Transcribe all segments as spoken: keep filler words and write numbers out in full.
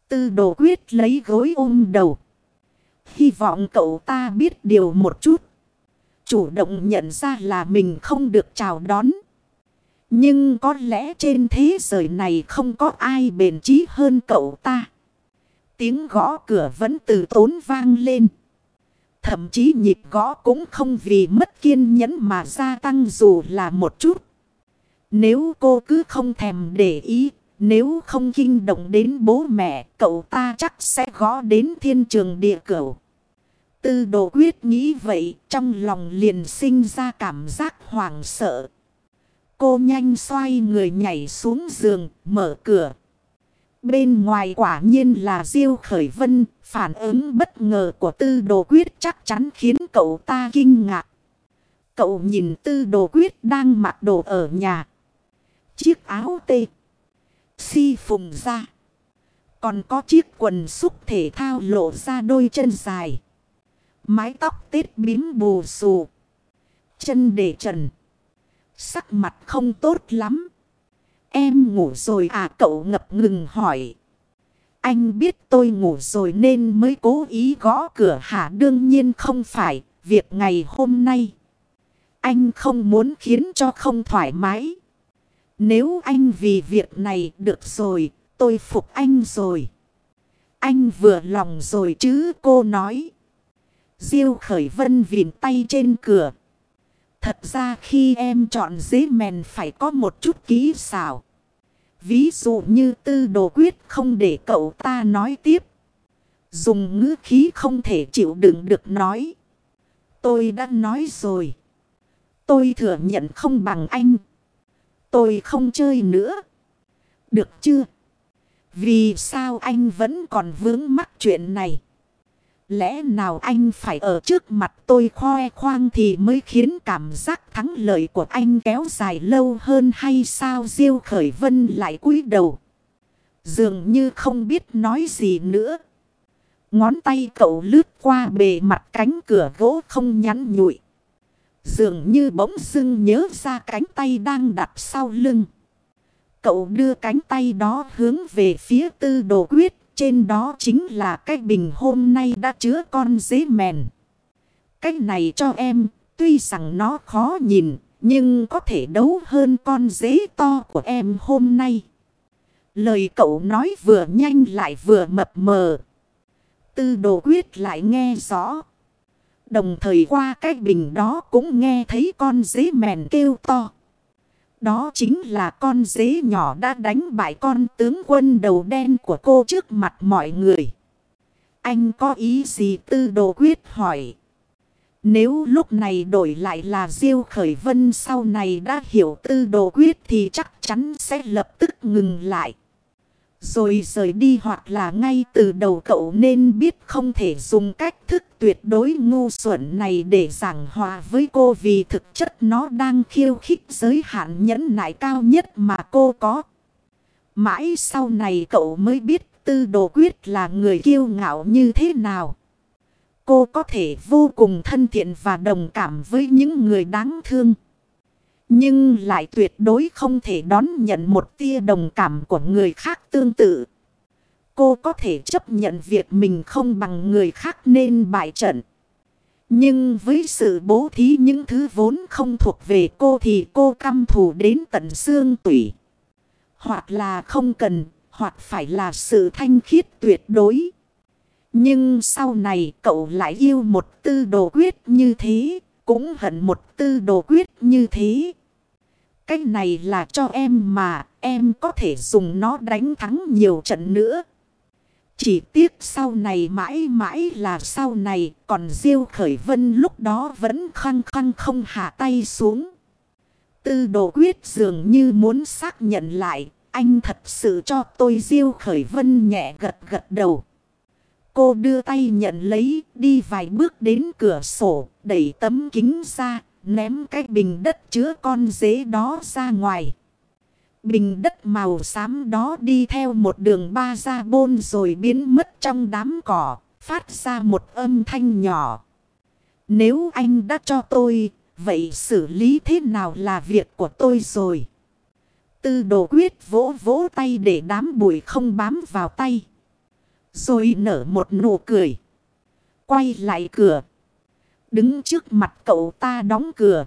Tư Đồ Quyết lấy gối ôm đầu. Hy vọng cậu ta biết điều một chút. Chủ động nhận ra là mình không được chào đón. Nhưng có lẽ trên thế giới này không có ai bền chí hơn cậu ta. Tiếng gõ cửa vẫn từ tốn vang lên. Thậm chí nhịp gõ cũng không vì mất kiên nhẫn mà gia tăng dù là một chút. Nếu cô cứ không thèm để ý, nếu không kinh động đến bố mẹ, cậu ta chắc sẽ gõ đến thiên trường địa cửu. Tư Đồ Quyết nghĩ vậy, trong lòng liền sinh ra cảm giác hoảng sợ. Cô nhanh xoay người nhảy xuống giường, mở cửa. Bên ngoài quả nhiên là Diêu Khởi Vân, phản ứng bất ngờ của Tư Đồ Quyết chắc chắn khiến cậu ta kinh ngạc. Cậu nhìn Tư Đồ Quyết đang mặc đồ ở nhà. Chiếc áo tê si phùng ra. Còn có chiếc quần xúc thể thao lộ ra đôi chân dài. Mái tóc tết bím bù xù. Chân để trần. Sắc mặt không tốt lắm. Em ngủ rồi à, cậu ngập ngừng hỏi. Anh biết tôi ngủ rồi nên mới cố ý gõ cửa hả? Đương nhiên không phải. Việc ngày hôm nay anh không muốn khiến cho không thoải mái. Nếu anh vì việc này được rồi, tôi phục anh rồi. Anh vừa lòng rồi chứ, cô nói. Diêu Khởi Vân vịn tay trên cửa. Thật ra khi em chọn dế mèn phải có một chút kỹ xảo. Ví dụ như Tư Đồ Quyết không để cậu ta nói tiếp. Dùng ngữ khí không thể chịu đựng được nói. Tôi đã nói rồi. Tôi thừa nhận không bằng anh. Tôi không chơi nữa. Được chưa? Vì sao anh vẫn còn vướng mắc chuyện này? Lẽ nào anh phải ở trước mặt tôi khoe khoang thì mới khiến cảm giác thắng lợi của anh kéo dài lâu hơn hay sao? Diêu Khởi Vân lại cúi đầu. Dường như không biết nói gì nữa. Ngón tay cậu lướt qua bề mặt cánh cửa gỗ không nhắn nhụi. Dường như bỗng dưng nhớ ra cánh tay đang đặt sau lưng. Cậu đưa cánh tay đó hướng về phía Tư Đồ Quyết. Trên đó chính là cái bình hôm nay đã chứa con dế mèn. Cái này cho em, tuy rằng nó khó nhìn, nhưng có thể đấu hơn con dế to của em hôm nay. Lời cậu nói vừa nhanh lại vừa mập mờ. Tư Đồ Quyết lại nghe rõ. Đồng thời qua cái bình đó cũng nghe thấy con dế mèn kêu to. Đó chính là con dế nhỏ đã đánh bại con tướng quân đầu đen của cô trước mặt mọi người. Anh có ý gì? Tư Đồ Quyết hỏi. Nếu lúc này đổi lại là Diêu Khởi Vân sau này đã hiểu Tư Đồ Quyết thì chắc chắn sẽ lập tức ngừng lại. Rồi rời đi, hoặc là ngay từ đầu cậu nên biết không thể dùng cách thức tuyệt đối ngu xuẩn này để giảng hòa với cô, vì thực chất nó đang khiêu khích giới hạn nhẫn nại cao nhất mà cô có. Mãi sau này cậu mới biết Tư Đồ Quyết là người kiêu ngạo như thế nào. Cô có thể vô cùng thân thiện và đồng cảm với những người đáng thương. Nhưng lại tuyệt đối không thể đón nhận một tia đồng cảm của người khác tương tự. Cô có thể chấp nhận việc mình không bằng người khác nên bại trận. Nhưng với sự bố thí những thứ vốn không thuộc về cô thì cô căm thù đến tận xương tủy. Hoặc là không cần, hoặc phải là sự thanh khiết tuyệt đối. Nhưng sau này cậu lại yêu một Tư Đồ Quyết như thế, cũng hận một Tư Đồ Quyết như thế. Cái này là cho em mà, em có thể dùng nó đánh thắng nhiều trận nữa. Chỉ tiếc sau này mãi mãi là sau này, còn Diêu Khởi Vân lúc đó vẫn khăng khăng không hạ tay xuống. Tư Đồ Quyết dường như muốn xác nhận lại, anh thật sự cho tôi. Diêu Khởi Vân nhẹ gật gật đầu. Cô đưa tay nhận lấy, đi vài bước đến cửa sổ, đẩy tấm kính ra, ném cái bình đất chứa con dế đó ra ngoài. Bình đất màu xám đó đi theo một đường ba ra bôn rồi biến mất trong đám cỏ, phát ra một âm thanh nhỏ. Nếu anh đã cho tôi, vậy xử lý thế nào là việc của tôi rồi. Tư Đồ Quyết vỗ vỗ tay để đám bụi không bám vào tay. Rồi nở một nụ cười. Quay lại cửa. Đứng trước mặt cậu ta đóng cửa.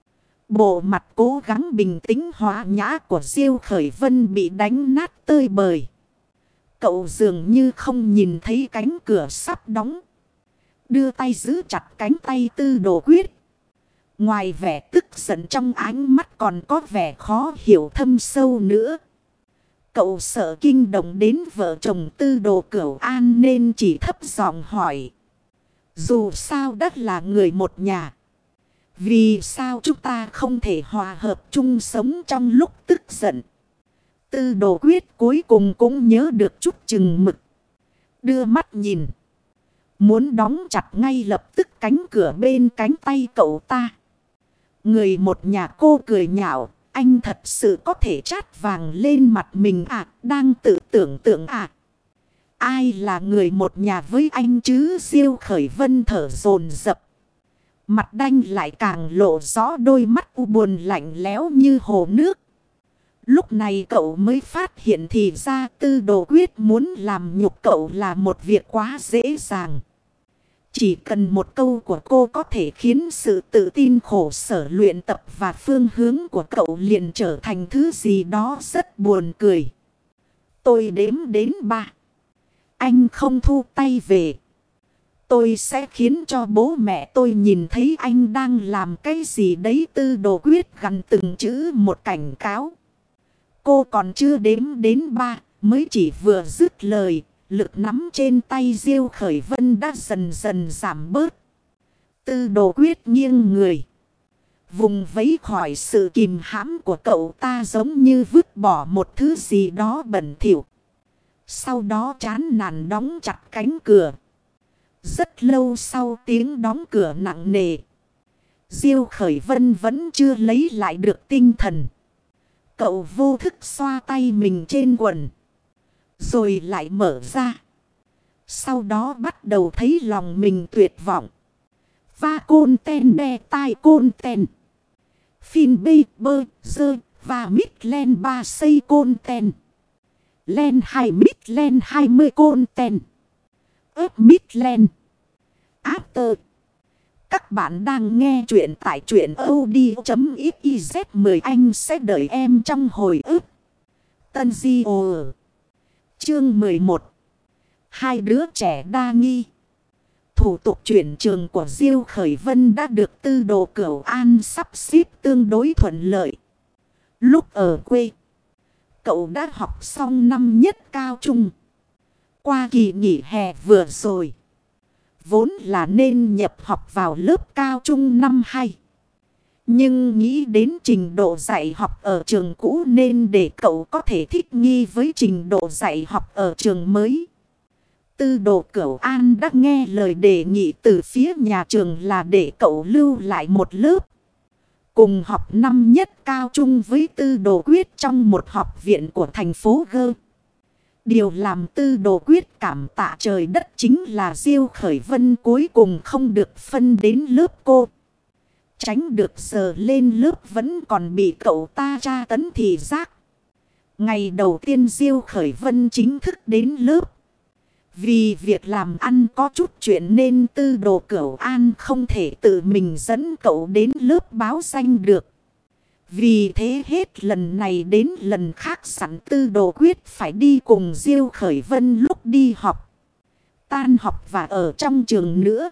Bộ mặt cố gắng bình tĩnh hòa nhã của Diêu Khởi Vân bị đánh nát tơi bời. Cậu dường như không nhìn thấy cánh cửa sắp đóng. Đưa tay giữ chặt cánh tay Tư Đồ Quyết. Ngoài vẻ tức giận trong ánh mắt còn có vẻ khó hiểu thâm sâu nữa. Cậu sợ kinh động đến vợ chồng Tư Đồ Cửu An nên chỉ thấp giọng hỏi. Dù sao đất là người một nhà. Vì sao chúng ta không thể hòa hợp chung sống trong lúc tức giận? Tư Đồ Quyết cuối cùng cũng nhớ được chút chừng mực. Đưa mắt nhìn. Muốn đóng chặt ngay lập tức cánh cửa bên cánh tay cậu ta. Người một nhà cô cười nhạo. Anh thật sự có thể chát vàng lên mặt mình à? Đang tự tưởng tượng à? Ai là người một nhà với anh chứ? Diêu Khởi Vân thở dồn dập. Mặt đanh lại càng lộ rõ đôi mắt u buồn lạnh lẽo như hồ nước. Lúc này cậu mới phát hiện thì ra Tư Đồ Quyết muốn làm nhục cậu là một việc quá dễ dàng. Chỉ cần một câu của cô có thể khiến sự tự tin khổ sở luyện tập và phương hướng của cậu liền trở thành thứ gì đó rất buồn cười. Tôi đếm đến ba. Anh không thu tay về. Tôi sẽ khiến cho bố mẹ tôi nhìn thấy anh đang làm cái gì đấy. Tư Đồ Quyết gằn từng chữ một cảnh cáo. Cô còn chưa đếm đến ba, mới chỉ vừa dứt lời. Lực nắm trên tay Diêu Khởi Vân đã dần dần giảm bớt. Tư Đồ Quyết nghiêng người. Vùng vẫy khỏi sự kìm hãm của cậu ta giống như vứt bỏ một thứ gì đó bẩn thỉu. Sau đó chán nản đóng chặt cánh cửa. Rất lâu sau tiếng đóng cửa nặng nề. Diêu Khởi Vân vẫn chưa lấy lại được tinh thần. Cậu vô thức xoa tay mình trên quần. Rồi lại mở ra. Sau đó bắt đầu thấy lòng mình tuyệt vọng. Va côn ten đe tai côn ten. Phin bê bơ dơ và mít len ba xây côn ten. Len hai mít len hai mươi côn ten. ớp mít len. After. Các bạn đang nghe chuyện tại truyện audio.xyz. Mời anh sẽ đợi em trong hồi ức. Tân Di Ồ. Chương mười một. Hai đứa trẻ đa nghi. Thủ tục chuyển trường của Diêu Khởi Vân đã được Tư Đồ Cửu An sắp xếp tương đối thuận lợi. Lúc ở quê, cậu đã học xong năm nhất cao trung. Qua kỳ nghỉ hè vừa rồi, vốn là nên nhập học vào lớp cao trung năm hai. Nhưng nghĩ đến trình độ dạy học ở trường cũ nên để cậu có thể thích nghi với trình độ dạy học ở trường mới. Tư Đồ Cửu An đã nghe lời đề nghị từ phía nhà trường là để cậu lưu lại một lớp. Cùng học năm nhất cao trung với Tư Đồ Quyết trong một học viện của thành phố G. Điều làm Tư Đồ Quyết cảm tạ trời đất chính là Diêu Khởi Vân cuối cùng không được phân đến lớp cô. Tránh được giờ lên lớp vẫn còn bị cậu ta tra tấn thị giác. Ngày đầu tiên Diêu Khởi Vân chính thức đến lớp. Vì việc làm ăn có chút chuyện nên Tư Đồ Cửu An không thể tự mình dẫn cậu đến lớp báo danh được. Vì thế hết lần này đến lần khác sẵn Tư Đồ Quyết phải đi cùng Diêu Khởi Vân lúc đi học, tan học và ở trong trường nữa.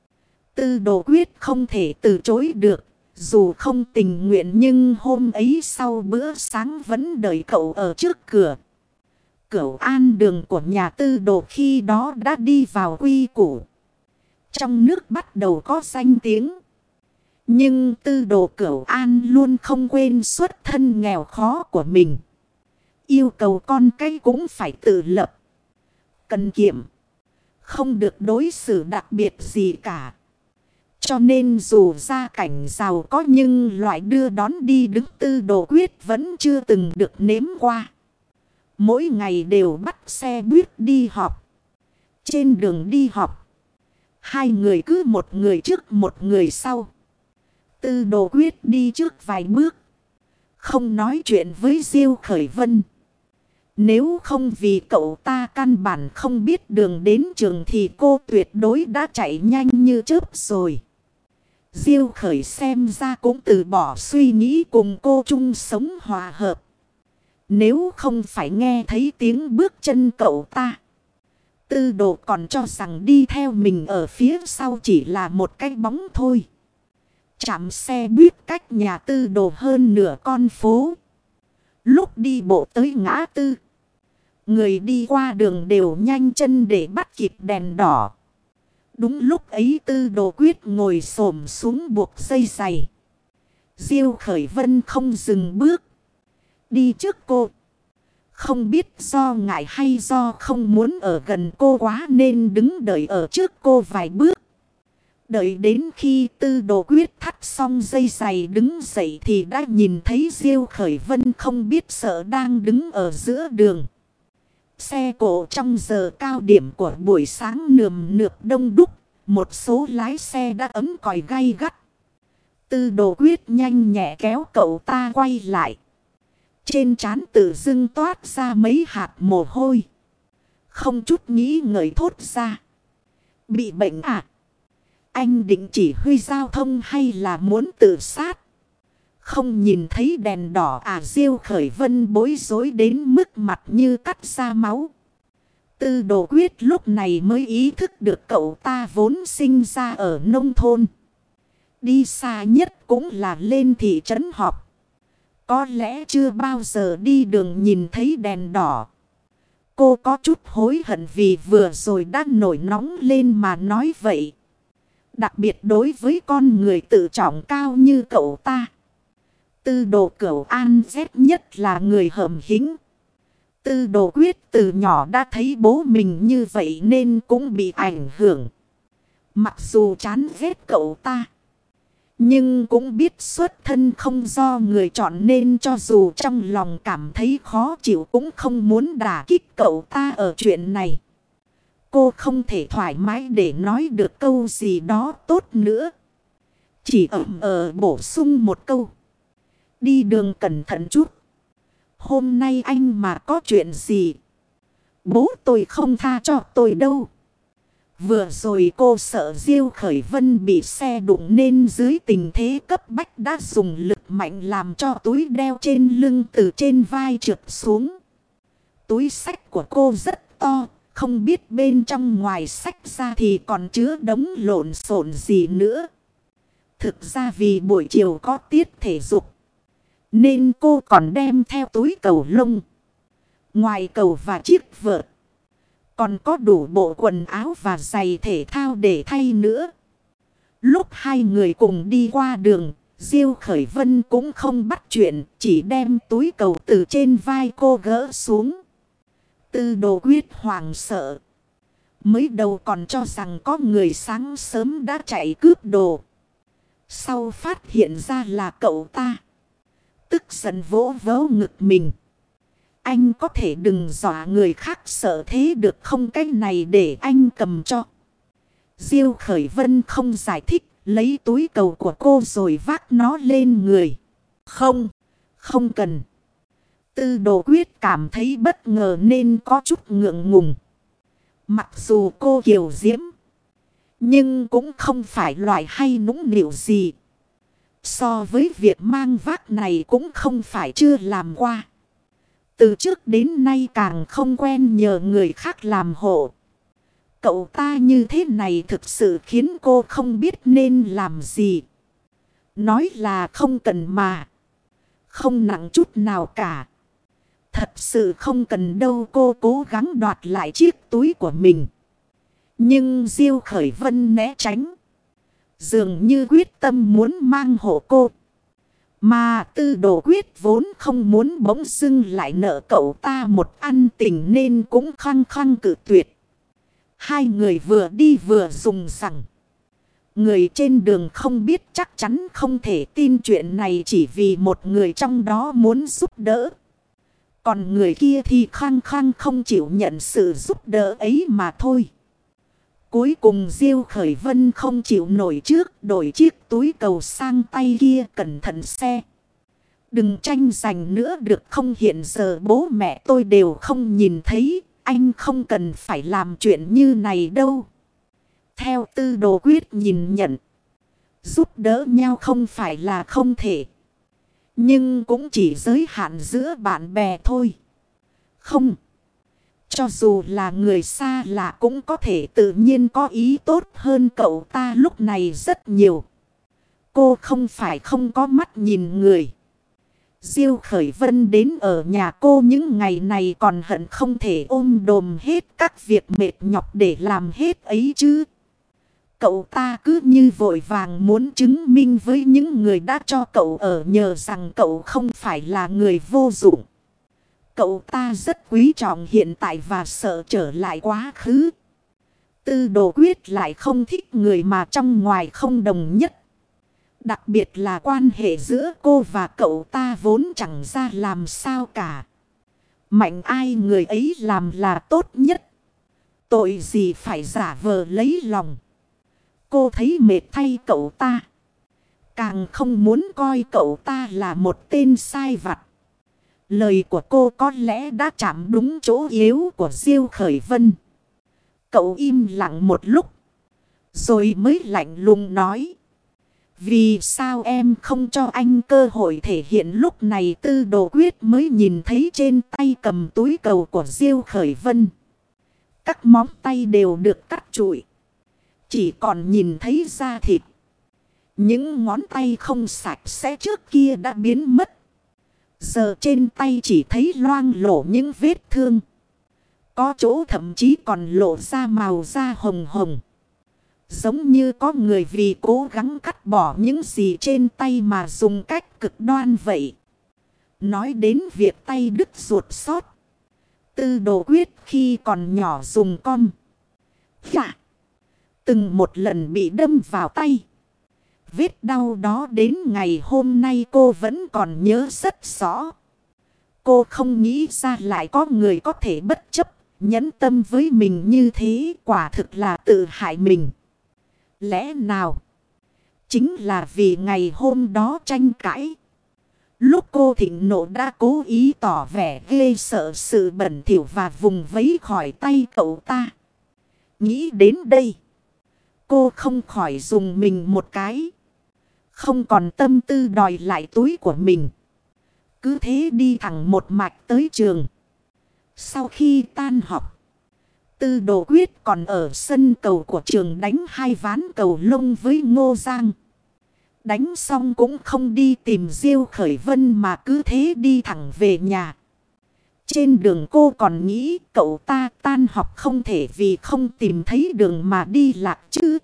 Tư Đồ Quyết không thể từ chối được. Dù không tình nguyện nhưng hôm ấy sau bữa sáng vẫn đợi cậu ở trước cửa. Cửu An đường của nhà Tư Đồ khi đó đã đi vào quy củ. Trong nước bắt đầu có danh tiếng. Nhưng Tư Đồ Cửu An luôn không quên xuất thân nghèo khó của mình. Yêu cầu con cái cũng phải tự lập, cần kiệm, không được đối xử đặc biệt gì cả. Cho nên dù gia cảnh giàu có nhưng loại đưa đón đi đứng Tư Đồ Quyết vẫn chưa từng được nếm qua. Mỗi ngày đều bắt xe buýt đi học. Trên đường đi học, hai người cứ một người trước một người sau. Tư Đồ Quyết đi trước vài bước, không nói chuyện với Diêu Khởi Vân. Nếu không vì cậu ta căn bản không biết đường đến trường thì cô tuyệt đối đã chạy nhanh như chớp rồi. Diêu Khởi xem ra cũng từ bỏ suy nghĩ cùng cô chung sống hòa hợp. Nếu không phải nghe thấy tiếng bước chân cậu ta, Tư Đồ còn cho rằng đi theo mình ở phía sau chỉ là một cái bóng thôi. Trạm xe buýt cách nhà Tư Đồ hơn nửa con phố. Lúc đi bộ tới ngã tư, người đi qua đường đều nhanh chân để bắt kịp đèn đỏ. Đúng lúc ấy Tư Đồ quyết ngồi xổm xuống buộc dây giày. Diêu Khởi Vân không dừng bước, đi trước cô. Không biết do ngại hay do không muốn ở gần cô quá nên đứng đợi ở trước cô vài bước. Đợi đến khi Tư Đồ quyết thắt xong dây giày đứng dậy thì đã nhìn thấy Diêu Khởi Vân không biết sợ đang đứng ở giữa đường. Xe cộ trong giờ cao điểm của buổi sáng nườm nượp đông đúc, một số lái xe đã ấm còi gay gắt. Tư Đồ quyết nhanh nhẹ kéo cậu ta quay lại. Trên trán tự dưng toát ra mấy hạt mồ hôi. Không chút nghĩ ngợi thốt ra: bị bệnh à? Anh định chỉ huy giao thông hay là muốn tự sát? Không nhìn thấy đèn đỏ à? Diêu Khởi Vân bối rối đến mức mặt như cắt ra máu. Tư Đồ quyết lúc này mới ý thức được cậu ta vốn sinh ra ở nông thôn. Đi xa nhất cũng là lên thị trấn họp. Có lẽ chưa bao giờ đi đường nhìn thấy đèn đỏ. Cô có chút hối hận vì vừa rồi đã nổi nóng lên mà nói vậy. Đặc biệt đối với con người tự trọng cao như cậu ta. Tư Đồ Cửu An ghét nhất là người hậm hĩnh. Tư Đồ quyết từ nhỏ đã thấy bố mình như vậy nên cũng bị ảnh hưởng. Mặc dù chán ghét cậu ta, nhưng cũng biết xuất thân không do người chọn nên cho dù trong lòng cảm thấy khó chịu cũng không muốn đả kích cậu ta ở chuyện này. Cô không thể thoải mái để nói được câu gì đó tốt nữa. Chỉ ậm ờ bổ sung một câu: đi đường cẩn thận chút. Hôm nay anh mà có chuyện gì, bố tôi không tha cho tôi đâu. Vừa rồi cô sợ Diêu Khởi Vân bị xe đụng nên dưới tình thế cấp bách đã dùng lực mạnh làm cho túi đeo trên lưng từ trên vai trượt xuống. Túi xách của cô rất to, không biết bên trong ngoài xách ra thì còn chứa đống lộn xộn gì nữa. Thực ra vì buổi chiều có tiết thể dục nên cô còn đem theo túi cầu lông, ngoài cầu và chiếc vợt. Còn có đủ bộ quần áo và giày thể thao để thay nữa. Lúc hai người cùng đi qua đường, Diêu Khởi Vân cũng không bắt chuyện, chỉ đem túi cầu từ trên vai cô gỡ xuống. Tư Đồ quyết hoảng sợ. Mới đầu còn cho rằng có người sáng sớm đã chạy cướp đồ. Sau phát hiện ra là cậu ta, tức giận vỗ vỗ ngực mình. Anh có thể đừng dọa người khác sợ thế được không? Cái này để anh cầm cho. Diêu Khởi Vân không giải thích, lấy túi cầu của cô rồi vác nó lên người. Không, không cần. Tư Đồ quyết cảm thấy bất ngờ nên có chút ngượng ngùng. Mặc dù cô kiều diễm, nhưng cũng không phải loại hay nũng nịu gì. So với việc mang vác này cũng không phải chưa làm qua. Từ trước đến nay càng không quen nhờ người khác làm hộ. Cậu ta như thế này thực sự khiến cô không biết nên làm gì. Nói là không cần mà. Không nặng chút nào cả. Thật sự không cần đâu. Cô cố gắng đoạt lại chiếc túi của mình. Nhưng Diêu Khởi Vân né tránh. Dường như quyết tâm muốn mang hộ cô. Mà Tư Đồ quyết vốn không muốn bỗng dưng lại nợ cậu ta một ăn tình nên cũng khăng khăng cự tuyệt. Hai người vừa đi vừa dùng rằng. Người trên đường không biết chắc chắn không thể tin chuyện này chỉ vì một người trong đó muốn giúp đỡ. Còn người kia thì khăng khăng không chịu nhận sự giúp đỡ ấy mà thôi. Cuối cùng Diêu Khởi Vân không chịu nổi trước đổi chiếc túi cầu sang tay kia cẩn thận xe. Đừng tranh giành nữa được không, hiện giờ bố mẹ tôi đều không nhìn thấy. Anh không cần phải làm chuyện như này đâu. Theo Tư Đồ Quyết nhìn nhận. Giúp đỡ nhau không phải là không thể. Nhưng cũng chỉ giới hạn giữa bạn bè thôi. Không. Cho dù là người xa lạ cũng có thể tự nhiên có ý tốt hơn cậu ta lúc này rất nhiều. Cô không phải không có mắt nhìn người. Diêu Khởi Vân đến ở nhà cô những ngày này còn hận không thể ôm đồm hết các việc mệt nhọc để làm hết ấy chứ. Cậu ta cứ như vội vàng muốn chứng minh với những người đã cho cậu ở nhờ rằng cậu không phải là người vô dụng. Cậu ta rất quý trọng hiện tại và sợ trở lại quá khứ. Tư Đồ Quyết lại không thích người mà trong ngoài không đồng nhất. Đặc biệt là quan hệ giữa cô và cậu ta vốn chẳng ra làm sao cả. Mạnh ai người ấy làm là tốt nhất. Tội gì phải giả vờ lấy lòng. Cô thấy mệt thay cậu ta. Càng không muốn coi cậu ta là một tên sai vặt. Lời của cô có lẽ đã chạm đúng chỗ yếu của Diêu Khởi Vân. Cậu im lặng một lúc. Rồi mới lạnh lùng nói. Vì sao em không cho anh cơ hội thể hiện? Lúc này Tư Đồ Quyết mới nhìn thấy trên tay cầm túi cầu của Diêu Khởi Vân. Các móng tay đều được cắt trụi. Chỉ còn nhìn thấy da thịt. Những ngón tay không sạch sẽ trước kia đã biến mất. Giờ trên tay chỉ thấy loang lổ những vết thương. Có chỗ thậm chí còn lộ ra màu da hồng hồng. Giống như có người vì cố gắng cắt bỏ những gì trên tay mà dùng cách cực đoan vậy. Nói đến việc tay đứt ruột xót. Tư Đồ Quyết khi còn nhỏ dùng com. Dạ. Từng một lần bị đâm vào tay. Vết đau đó đến ngày hôm nay cô vẫn còn nhớ rất rõ. Cô không nghĩ ra lại có người có thể bất chấp, nhẫn tâm với mình như thế, quả thực là tự hại mình. Lẽ nào? Chính là vì ngày hôm đó tranh cãi. Lúc cô thịnh nộ đã cố ý tỏ vẻ ghê sợ sự bẩn thỉu và vùng vẫy khỏi tay cậu ta. Nghĩ đến đây. Cô không khỏi dùng mình một cái. Không còn tâm tư đòi lại túi của mình. Cứ thế đi thẳng một mạch tới trường. Sau khi tan học. Tư Đồ Quyết còn ở sân cầu của trường đánh hai ván cầu lông với Ngô Giang. Đánh xong cũng không đi tìm Diêu Khởi Vân mà cứ thế đi thẳng về nhà. Trên đường cô còn nghĩ cậu ta tan học không thể vì không tìm thấy đường mà đi lạc chứ.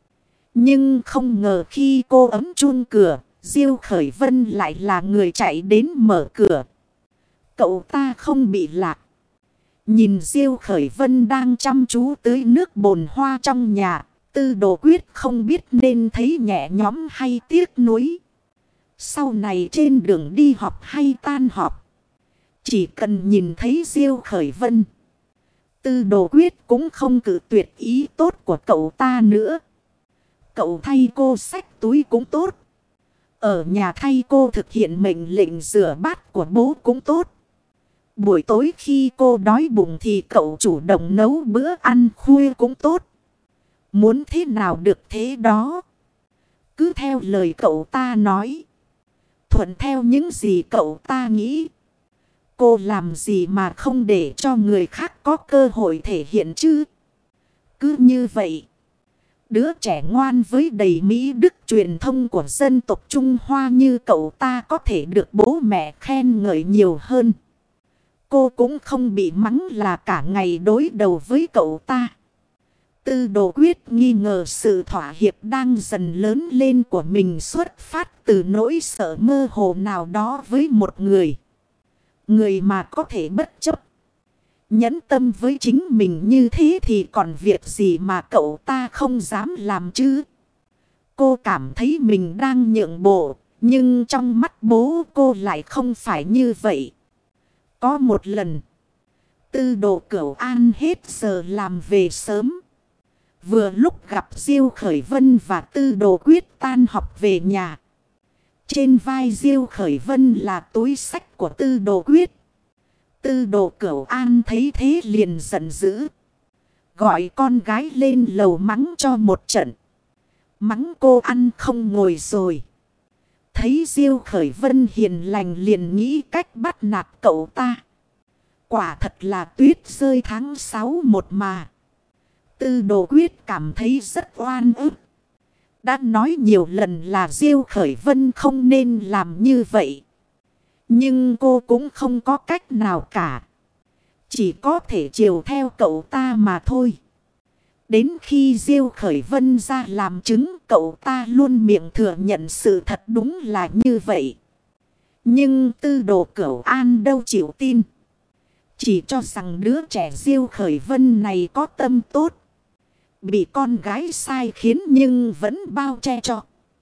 Nhưng không ngờ khi cô ấm chuông cửa, Diêu Khởi Vân lại là người chạy đến mở cửa. Cậu ta không bị lạc. Nhìn Diêu Khởi Vân đang chăm chú tưới nước bồn hoa trong nhà, Tư Đồ Quyết không biết nên thấy nhẹ nhõm hay tiếc nuối. Sau này trên đường đi học hay tan học, chỉ cần nhìn thấy Diêu Khởi Vân, Tư Đồ Quyết cũng không cự tuyệt ý tốt của cậu ta nữa. Cậu thay cô xách túi cũng tốt. Ở nhà thay cô thực hiện mệnh lệnh rửa bát của bố cũng tốt. Buổi tối khi cô đói bụng thì cậu chủ động nấu bữa ăn khuya cũng tốt. Muốn thế nào được thế đó. Cứ theo lời cậu ta nói. Thuận theo những gì cậu ta nghĩ. Cô làm gì mà không để cho người khác có cơ hội thể hiện chứ. Cứ như vậy. Đứa trẻ ngoan với đầy mỹ đức truyền thông của dân tộc Trung Hoa như cậu ta có thể được bố mẹ khen ngợi nhiều hơn. Cô cũng không bị mắng là cả ngày đối đầu với cậu ta. Tư Đồ Quyết nghi ngờ sự thỏa hiệp đang dần lớn lên của mình xuất phát từ nỗi sợ mơ hồ nào đó với một người. Người mà có thể bất chấp. Nhẫn tâm với chính mình như thế thì còn việc gì mà cậu ta không dám làm chứ. Cô cảm thấy mình đang nhượng bộ, nhưng trong mắt bố cô lại không phải như vậy. Có một lần, Tư Đồ Cửu An hết giờ làm về sớm. Vừa lúc gặp Diêu Khởi Vân và Tư Đồ Quyết tan học về nhà. Trên vai Diêu Khởi Vân là túi xách của Tư Đồ Quyết. Tư Đồ Cửu An thấy thế liền giận dữ. Gọi con gái lên lầu mắng cho một trận. Mắng cô ăn không ngồi rồi. Thấy Diêu Khởi Vân hiền lành liền nghĩ cách bắt nạt cậu ta. Quả thật là tuyết rơi tháng sáu một mà. Tư Đồ Quyết cảm thấy rất oan ức. Đã nói nhiều lần là Diêu Khởi Vân không nên làm như vậy. Nhưng cô cũng không có cách nào cả. Chỉ có thể chiều theo cậu ta mà thôi. Đến khi Diêu Khởi Vân ra làm chứng, cậu ta luôn miệng thừa nhận sự thật đúng là như vậy. Nhưng Tư Đồ Cửu An đâu chịu tin. Chỉ cho rằng đứa trẻ Diêu Khởi Vân này có tâm tốt. Bị con gái sai khiến nhưng vẫn bao che cho.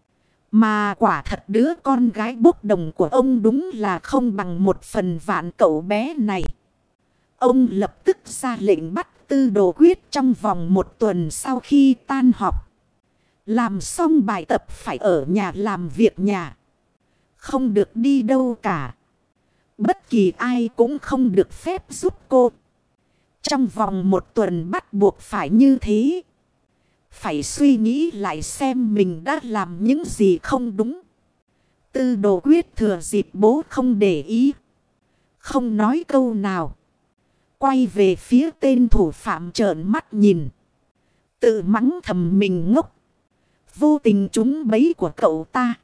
Mà quả thật đứa con gái bốc đồng của ông đúng là không bằng một phần vạn cậu bé này. Ông lập tức ra lệnh bắt Tư Đồ Quyết trong vòng một tuần sau khi tan học. Làm xong bài tập phải ở nhà làm việc nhà. Không được đi đâu cả. Bất kỳ ai cũng không được phép giúp cô. Trong vòng một tuần bắt buộc phải như thế. Phải suy nghĩ lại xem mình đã làm những gì không đúng. Tư Đồ Quyết thừa dịp bố không để ý. Không nói câu nào. Quay về phía tên thủ phạm trợn mắt nhìn. Tự mắng thầm mình ngốc. Vô tình trúng bẫy của cậu ta.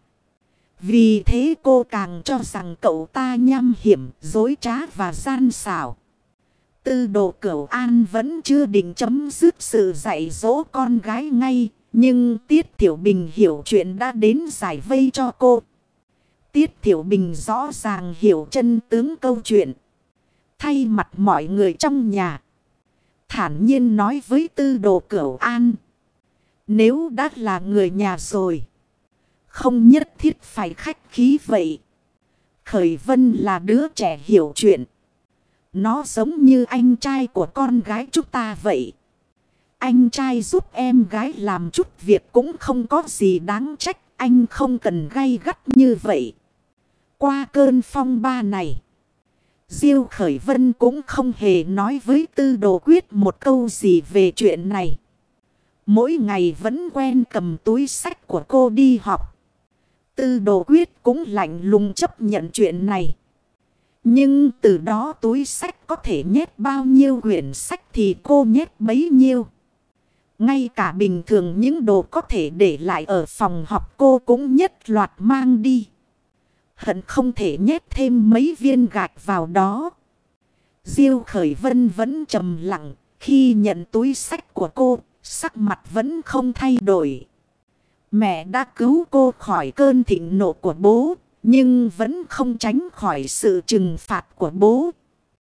Vì thế cô càng cho rằng cậu ta nham hiểm, dối trá và gian xảo. Tư Đồ Cửu An vẫn chưa định chấm dứt sự dạy dỗ con gái ngay. Nhưng Tiết Thiểu Bình hiểu chuyện đã đến giải vây cho cô. Tiết Thiểu Bình rõ ràng hiểu chân tướng câu chuyện. Thay mặt mọi người trong nhà. Thản nhiên nói với Tư Đồ Cửu An. Nếu đã là người nhà rồi. Không nhất thiết phải khách khí vậy. Khởi Vân là đứa trẻ hiểu chuyện. Nó giống như anh trai của con gái chúng ta vậy. Anh trai giúp em gái làm chút việc cũng không có gì đáng trách. Anh không cần gay gắt như vậy. Qua cơn phong ba này. Diêu Khởi Vân cũng không hề nói với Tư Đồ Quyết một câu gì về chuyện này. Mỗi ngày vẫn quen cầm túi sách của cô đi học. Tư Đồ Quyết cũng lạnh lùng chấp nhận chuyện này. Nhưng từ đó túi sách có thể nhét bao nhiêu quyển sách thì cô nhét bấy nhiêu. Ngay cả bình thường những đồ có thể để lại ở phòng học cô cũng nhất loạt mang đi. Hận không thể nhét thêm mấy viên gạch vào đó. Diêu Khởi Vân vẫn trầm lặng. Khi nhận túi sách của cô, sắc mặt vẫn không thay đổi. Mẹ đã cứu cô khỏi cơn thịnh nộ của bố. Nhưng vẫn không tránh khỏi sự trừng phạt của bố.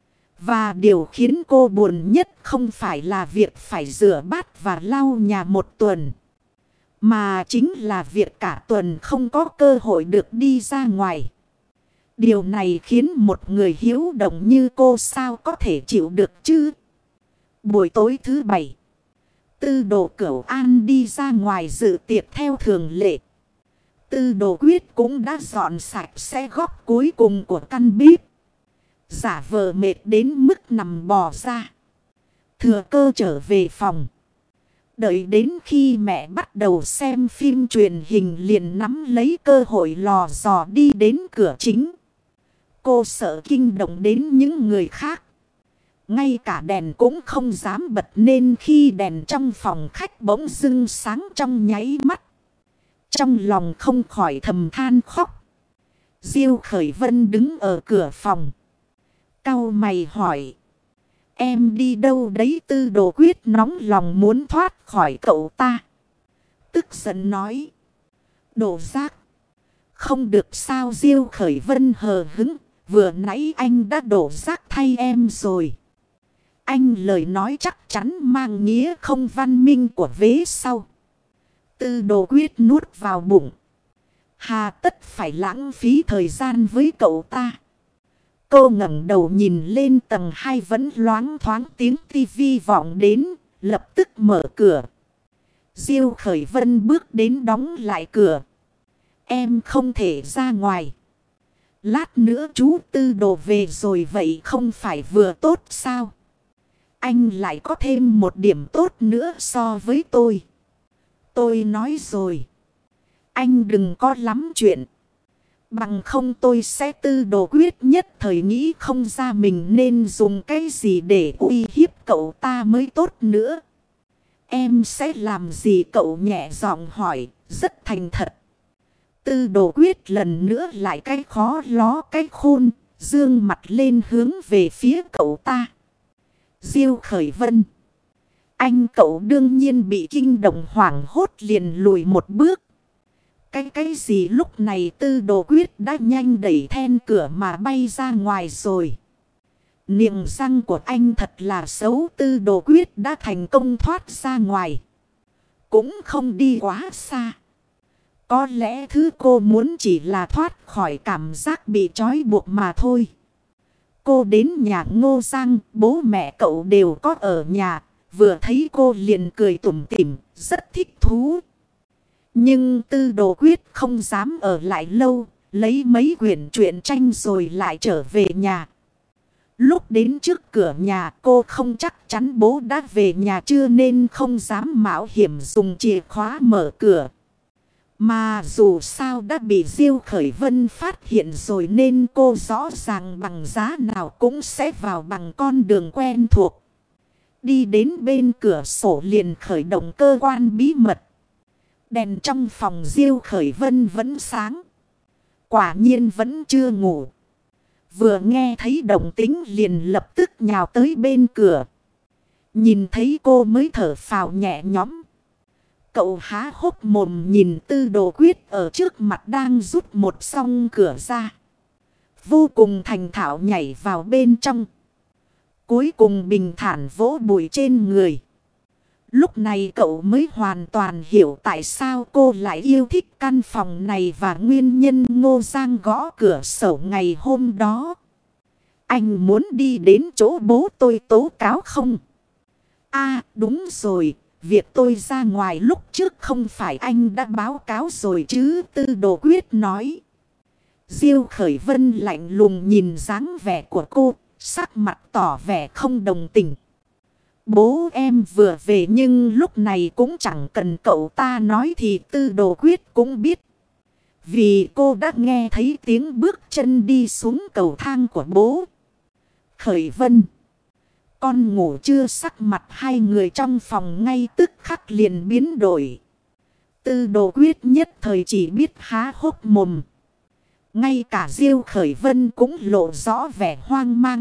Và điều khiến cô buồn nhất không phải là việc phải rửa bát và lau nhà một tuần. Mà chính là việc cả tuần không có cơ hội được đi ra ngoài. Điều này khiến một người hiếu động như cô sao có thể chịu được chứ? Buổi tối thứ bảy, Tư Đồ Cửu An đi ra ngoài dự tiệc theo thường lệ. Tư Đồ Quyết cũng đã dọn sạch xe góc cuối cùng của căn bếp. Giả vờ mệt đến mức nằm bò ra. Thừa cơ trở về phòng. Đợi đến khi mẹ bắt đầu xem phim truyền hình liền nắm lấy cơ hội lò dò đi đến cửa chính. Cô sợ kinh động đến những người khác. Ngay cả đèn cũng không dám bật nên khi đèn trong phòng khách bỗng dưng sáng trong nháy mắt. Trong lòng không khỏi thầm than khóc. Diêu Khởi Vân đứng ở cửa phòng. Cau mày hỏi. Em đi đâu đấy? Tư Đồ Quyết nóng lòng muốn thoát khỏi cậu ta. Tức giận nói. Đồ rác. Không được sao? Diêu Khởi Vân hờ hững. Vừa nãy anh đã đổ rác thay em rồi. Anh lời nói chắc chắn mang nghĩa không văn minh của vế sau. Tư Đồ Quyết nuốt vào bụng. Hà tất phải lãng phí thời gian với cậu ta. Cô ngẩng đầu nhìn lên tầng hai vẫn loáng thoáng tiếng tivi vọng đến. Lập tức mở cửa. Diêu Khởi Vân bước đến đóng lại cửa. Em không thể ra ngoài. Lát nữa chú Tư Đồ về rồi vậy không phải vừa tốt sao? Anh lại có thêm một điểm tốt nữa so với tôi. Tôi nói rồi. Anh đừng có lắm chuyện. Bằng không tôi sẽ Tư Đồ quyết nhất thời nghĩ không ra mình nên dùng cái gì để uy hiếp cậu ta mới tốt nữa. Em sẽ làm gì cậu nhẹ giọng hỏi, rất thành thật. Tư Đồ quyết lần nữa lại cái khó ló cái khôn, dương mặt lên hướng về phía cậu ta. Diêu Khởi Vân. Anh cậu đương nhiên bị kinh động hoảng hốt liền lùi một bước. Cái cái gì lúc này Tư Đồ quyết đã nhanh đẩy then cửa mà bay ra ngoài rồi. Niềng răng của anh thật là xấu. Tư Đồ quyết đã thành công thoát ra ngoài. Cũng không đi quá xa. Có lẽ thứ cô muốn chỉ là thoát khỏi cảm giác bị trói buộc mà thôi. Cô đến nhà Ngô Giang, bố mẹ cậu đều có ở nhà. Vừa thấy cô liền cười tủm tỉm, rất thích thú. Nhưng Tư Đồ quyết không dám ở lại lâu, lấy mấy quyển truyện tranh rồi lại trở về nhà. Lúc đến trước cửa nhà cô không chắc chắn bố đã về nhà chưa nên không dám mạo hiểm dùng chìa khóa mở cửa. Mà dù sao đã bị Diêu Khởi Vân phát hiện rồi nên cô rõ ràng bằng giá nào cũng sẽ vào bằng con đường quen thuộc. Đi đến bên cửa sổ liền khởi động cơ quan bí mật. Đèn trong phòng Diêu Khởi Vân vẫn sáng. Quả nhiên vẫn chưa ngủ. Vừa nghe thấy động tĩnh liền lập tức nhào tới bên cửa. Nhìn thấy cô mới thở phào nhẹ nhõm. Cậu há hốc mồm nhìn Tư Đồ quyết ở trước mặt đang rút một song cửa ra. Vô cùng thành thạo nhảy vào bên trong. Cuối cùng bình thản vỗ bụi trên người. Lúc này cậu mới hoàn toàn hiểu tại sao cô lại yêu thích căn phòng này và nguyên nhân Ngô Giang gõ cửa sổ ngày hôm đó. Anh muốn đi đến chỗ bố tôi tố cáo không? À đúng rồi, việc tôi ra ngoài lúc trước không phải anh đã báo cáo rồi chứ? Tư Đồ quyết nói. Diêu Khởi Vân lạnh lùng nhìn dáng vẻ của cô, sắc mặt tỏ vẻ không đồng tình. Bố em vừa về nhưng lúc này cũng chẳng cần cậu ta nói thì Tư Đồ quyết cũng biết. Vì cô đã nghe thấy tiếng bước chân đi xuống cầu thang của bố. Khởi Vân. Con ngủ chưa? Sắc mặt hai người trong phòng ngay tức khắc liền biến đổi. Tư Đồ quyết nhất thời chỉ biết há hốc mồm. Ngay cả Diêu Khởi Vân cũng lộ rõ vẻ hoang mang.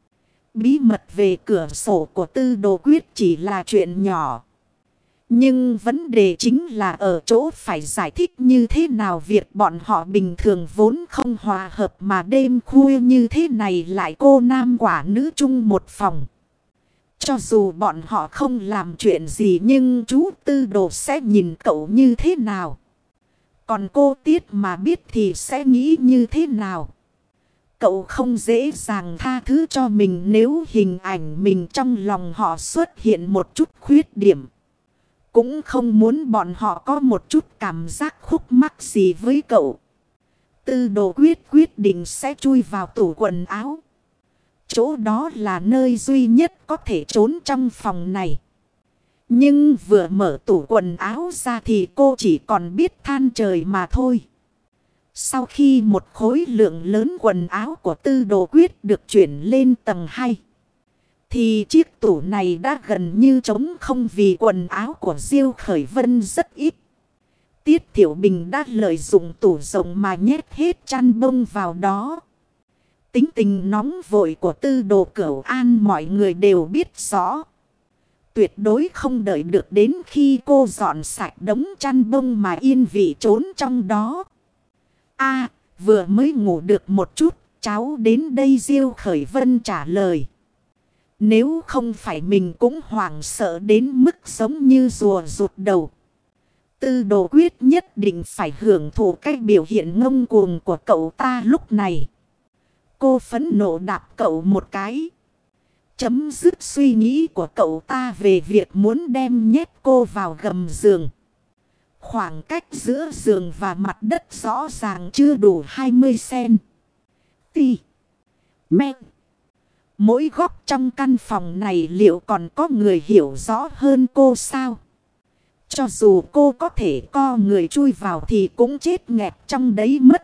Bí mật về cửa sổ của Tư Đồ quyết chỉ là chuyện nhỏ. Nhưng vấn đề chính là ở chỗ phải giải thích như thế nào việc bọn họ bình thường vốn không hòa hợp mà đêm khuya như thế này lại cô nam quả nữ chung một phòng. Cho dù bọn họ không làm chuyện gì nhưng chú Tư Đồ sẽ nhìn cậu như thế nào? Còn cô Tiết mà biết thì sẽ nghĩ như thế nào? Cậu không dễ dàng tha thứ cho mình nếu hình ảnh mình trong lòng họ xuất hiện một chút khuyết điểm. Cũng không muốn bọn họ có một chút cảm giác khúc mắc gì với cậu. Tư Đồ quyết quyết định sẽ chui vào tủ quần áo. Chỗ đó là nơi duy nhất có thể trốn trong phòng này. Nhưng vừa mở tủ quần áo ra thì cô chỉ còn biết than trời mà thôi. Sau khi một khối lượng lớn quần áo của Tư Đồ quyết được chuyển lên tầng hai. Thì chiếc tủ này đã gần như trống không vì quần áo của Diêu Khởi Vân rất ít. Tiết Thiểu Bình đã lợi dụng tủ rộng mà nhét hết chăn bông vào đó. Tính tình nóng vội của Tư Đồ Cửu An mọi người đều biết rõ. Tuyệt đối không đợi được đến khi cô dọn sạch đống chăn bông mà yên vị trốn trong đó. À, vừa mới ngủ được một chút, cháu đến đây. Diêu Khởi Vân trả lời. Nếu không phải mình cũng hoảng sợ đến mức giống như rùa rụt đầu. Tư Đồ quyết nhất định phải hưởng thụ cái biểu hiện ngông cuồng của cậu ta lúc này. Cô phẫn nộ đạp cậu một cái. Chấm dứt suy nghĩ của cậu ta về việc muốn đem nhét cô vào gầm giường. Khoảng cách giữa giường và mặt đất rõ ràng chưa đủ hai mươi xăng-ti-mét. Mỗi góc trong căn phòng này liệu còn có người hiểu rõ hơn cô sao? Cho dù cô có thể co người chui vào thì cũng chết nghẹt trong đấy mất.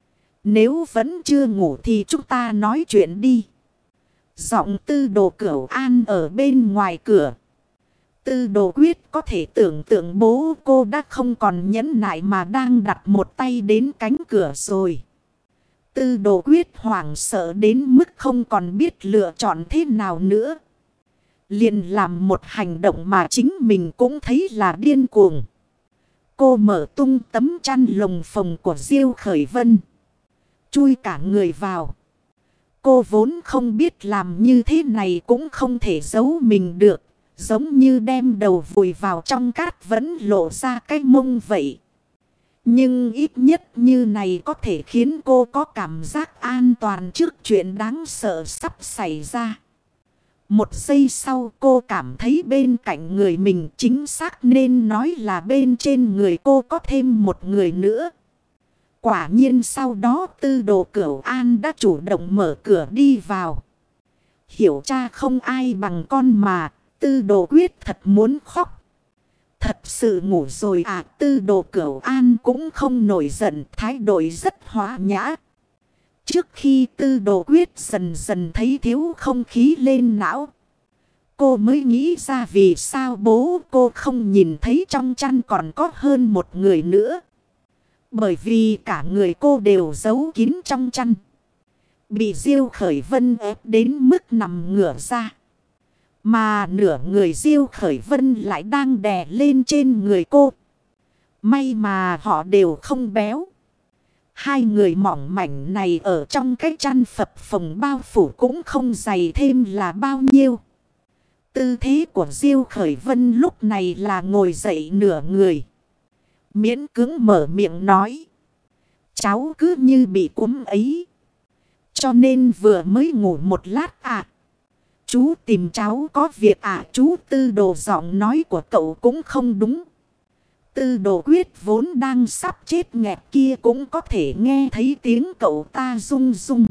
Nếu vẫn chưa ngủ thì chúng ta nói chuyện đi. Giọng Tư Đồ Cửu An ở bên ngoài cửa. Tư Đồ Quyết có thể tưởng tượng bố cô đã không còn nhẫn nại mà đang đặt một tay đến cánh cửa rồi. Tư Đồ Quyết hoảng sợ đến mức không còn biết lựa chọn thế nào nữa. Liền làm một hành động mà chính mình cũng thấy là điên cuồng. Cô mở tung tấm chăn lồng phồng của Diêu Khởi Vân, chui cả người vào. Cô vốn không biết làm như thế này cũng không thể giấu mình được. Giống như đem đầu vùi vào trong cát vẫn lộ ra cái mông vậy. Nhưng ít nhất như này có thể khiến cô có cảm giác an toàn trước chuyện đáng sợ sắp xảy ra. Một giây sau cô cảm thấy bên cạnh người mình, chính xác nên nói là bên trên người cô có thêm một người nữa. Quả nhiên sau đó Tư Đồ Cửu An đã chủ động mở cửa đi vào. Hiểu cha không ai bằng con mà. Tư Đồ Quyết thật muốn khóc. Thật sự ngủ rồi à? Tư Đồ Cửu An cũng không nổi giận, thái độ rất hòa nhã. Trước khi Tư Đồ Quyết dần dần thấy thiếu không khí lên não, cô mới nghĩ ra vì sao bố cô không nhìn thấy trong chăn còn có hơn một người nữa. Bởi vì cả người cô đều giấu kín trong chăn, bị Diêu Khởi Vân ép đến mức nằm ngửa ra. Mà nửa người Diêu Khởi Vân lại đang đè lên trên người cô. May mà họ đều không béo. Hai người mỏng mảnh này ở trong cái chăn phập phồng bao phủ cũng không dày thêm là bao nhiêu. Tư thế của Diêu Khởi Vân lúc này là ngồi dậy nửa người, miễn cưỡng mở miệng nói. Cháu cứ như bị cúm ấy, cho nên vừa mới ngủ một lát à. Chú tìm cháu có việc à? Chú Tư Đồ, giọng nói của cậu cũng không đúng. Tư Đồ Quyết vốn đang sắp chết nghẹt kia cũng có thể nghe thấy tiếng cậu ta rung rung.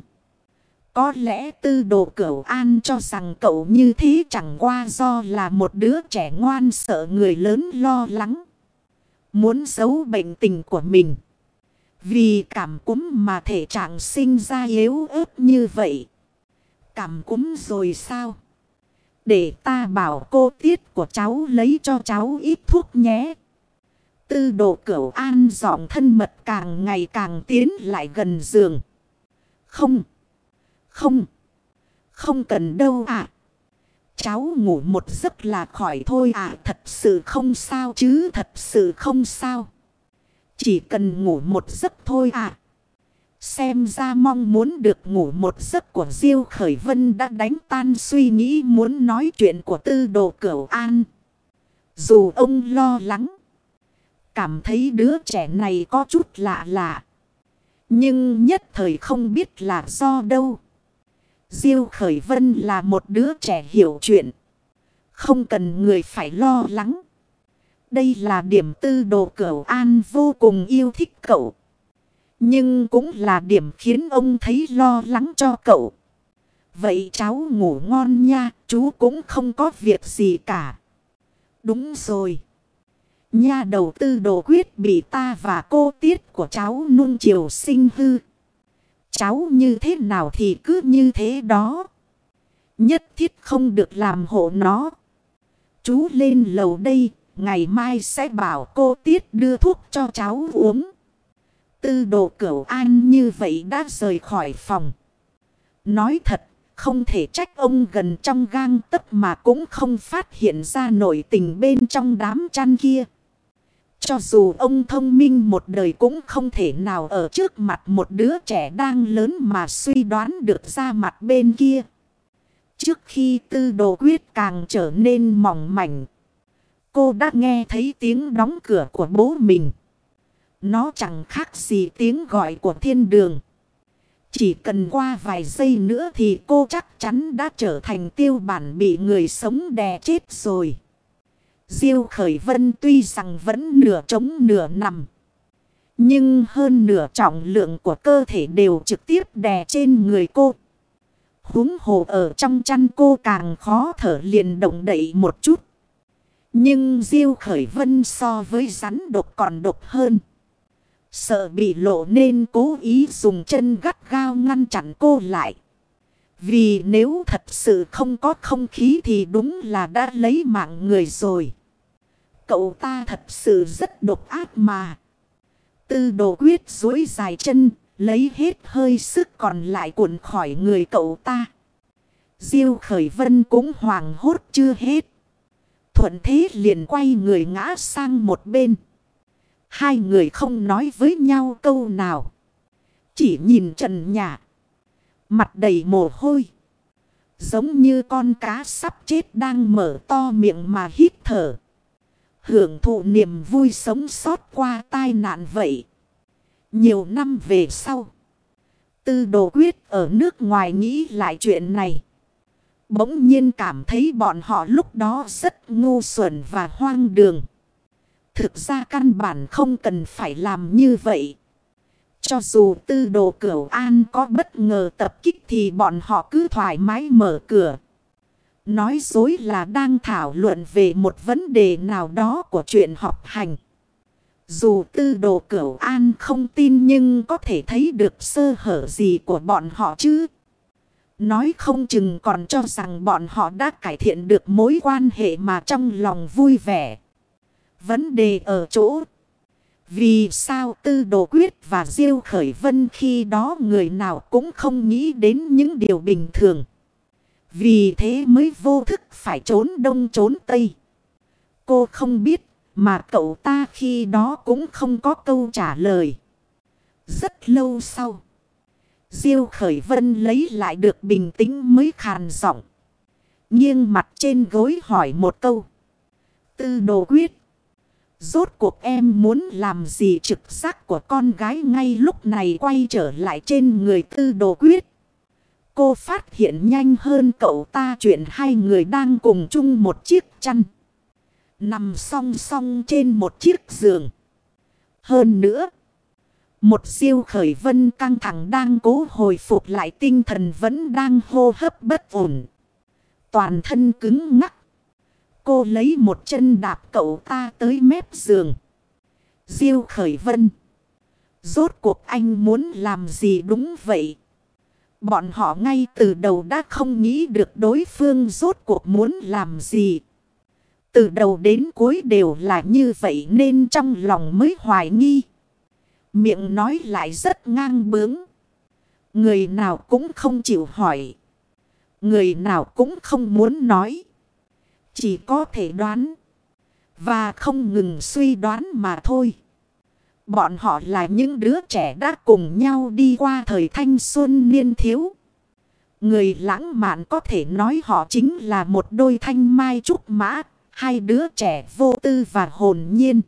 Có lẽ Tư Đồ Cửu An cho rằng cậu như thế chẳng qua do là một đứa trẻ ngoan sợ người lớn lo lắng, muốn giấu bệnh tình của mình. Vì cảm cúm mà thể trạng sinh ra yếu ớt như vậy. Cảm cúm rồi sao? Để ta bảo cô Tiết của cháu lấy cho cháu ít thuốc nhé. Tư Đồ Cửu An giọng thân mật càng ngày càng tiến lại gần giường. Không, không, không cần đâu ạ. Cháu ngủ một giấc là khỏi thôi ạ. Thật sự không sao chứ, thật sự không sao. Chỉ cần ngủ một giấc thôi ạ. Xem ra mong muốn được ngủ một giấc của Diêu Khởi Vân đã đánh tan suy nghĩ muốn nói chuyện của Tư Đồ Cửu An. Dù ông lo lắng, cảm thấy đứa trẻ này có chút lạ lạ, nhưng nhất thời không biết là do đâu. Diêu Khởi Vân là một đứa trẻ hiểu chuyện, không cần người phải lo lắng. Đây là điểm Tư Đồ Cửu An vô cùng yêu thích cậu. Nhưng cũng là điểm khiến ông thấy lo lắng cho cậu. Vậy cháu ngủ ngon nha, chú cũng không có việc gì cả. Đúng rồi. Nha đầu Tư Đồ Quyết bị ta và cô Tiết của cháu nuông chiều sinh hư. Cháu như thế nào thì cứ như thế đó. Nhất thiết không được làm hộ nó. Chú lên lầu đây, ngày mai sẽ bảo cô Tiết đưa thuốc cho cháu uống. Tư Đồ Cửu An như vậy đã rời khỏi phòng. Nói thật, không thể trách ông gần trong gang tấc mà cũng không phát hiện ra nội tình bên trong đám chăn kia. Cho dù ông thông minh một đời cũng không thể nào ở trước mặt một đứa trẻ đang lớn mà suy đoán được ra mặt bên kia. Trước khi Tư Đồ Quyết càng trở nên mỏng mảnh, cô đã nghe thấy tiếng đóng cửa của bố mình. Nó chẳng khác gì tiếng gọi của thiên đường. Chỉ cần qua vài giây nữa thì cô chắc chắn đã trở thành tiêu bản bị người sống đè chết rồi. Diêu Khởi Vân tuy rằng vẫn nửa trống nửa nằm. Nhưng hơn nửa trọng lượng của cơ thể đều trực tiếp đè trên người cô. Huống hồ ở trong chăn cô càng khó thở, liền động đậy một chút. Nhưng Diêu Khởi Vân so với rắn độc còn độc hơn. Sợ bị lộ nên cố ý dùng chân gắt gao ngăn chặn cô lại. Vì nếu thật sự không có không khí thì đúng là đã lấy mạng người rồi. Cậu ta thật sự rất độc ác mà. Tư Đồ Quyết duỗi dài chân, lấy hết hơi sức còn lại cuộn khỏi người cậu ta. Diêu Khởi Vân cũng hoảng hốt chưa hết. Thuận thế liền quay người ngã sang một bên. Hai người không nói với nhau câu nào. Chỉ nhìn trần nhà. Mặt đầy mồ hôi. Giống như con cá sắp chết đang mở to miệng mà hít thở. Hưởng thụ niềm vui sống sót qua tai nạn vậy. Nhiều năm về sau. Tư Đồ Quyết ở nước ngoài nghĩ lại chuyện này. Bỗng nhiên cảm thấy bọn họ lúc đó rất ngu xuẩn và hoang đường. Thực ra căn bản không cần phải làm như vậy. Cho dù Tư Đồ Cửu An có bất ngờ tập kích thì bọn họ cứ thoải mái mở cửa. Nói dối là đang thảo luận về một vấn đề nào đó của chuyện học hành. Dù Tư Đồ Cửu An không tin nhưng có thể thấy được sơ hở gì của bọn họ chứ. Nói không chừng còn cho rằng bọn họ đã cải thiện được mối quan hệ mà trong lòng vui vẻ. Vấn đề ở chỗ. Vì sao Tư Đồ Quyết và Diêu Khởi Vân khi đó người nào cũng không nghĩ đến những điều bình thường. Vì thế mới vô thức phải trốn đông trốn tây. Cô không biết mà cậu ta khi đó cũng không có câu trả lời. Rất lâu sau. Diêu Khởi Vân lấy lại được bình tĩnh mới khàn giọng. Nghiêng mặt trên gối hỏi một câu. Tư Đồ Quyết. Rốt cuộc em muốn làm gì? Trực giác của con gái ngay lúc này quay trở lại trên người Tư Đồ Quyết. Cô phát hiện nhanh hơn cậu ta chuyện hai người đang cùng chung một chiếc chăn. Nằm song song trên một chiếc giường. Hơn nữa. Một Diêu Khởi Vân căng thẳng đang cố hồi phục lại tinh thần vẫn đang hô hấp bất ổn. Toàn thân cứng ngắc. Cô lấy một chân đạp cậu ta tới mép giường. Diêu Khởi Vân. Rốt cuộc anh muốn làm gì? Đúng vậy. Bọn họ ngay từ đầu đã không nghĩ được đối phương rốt cuộc muốn làm gì. Từ đầu đến cuối đều là như vậy nên trong lòng mới hoài nghi. Miệng nói lại rất ngang bướng. Người nào cũng không chịu hỏi. Người nào cũng không muốn nói. Chỉ có thể đoán. Và không ngừng suy đoán mà thôi. Bọn họ là những đứa trẻ đã cùng nhau đi qua thời thanh xuân niên thiếu. Người lãng mạn có thể nói họ chính là một đôi thanh mai trúc mã. Hai đứa trẻ vô tư và hồn nhiên.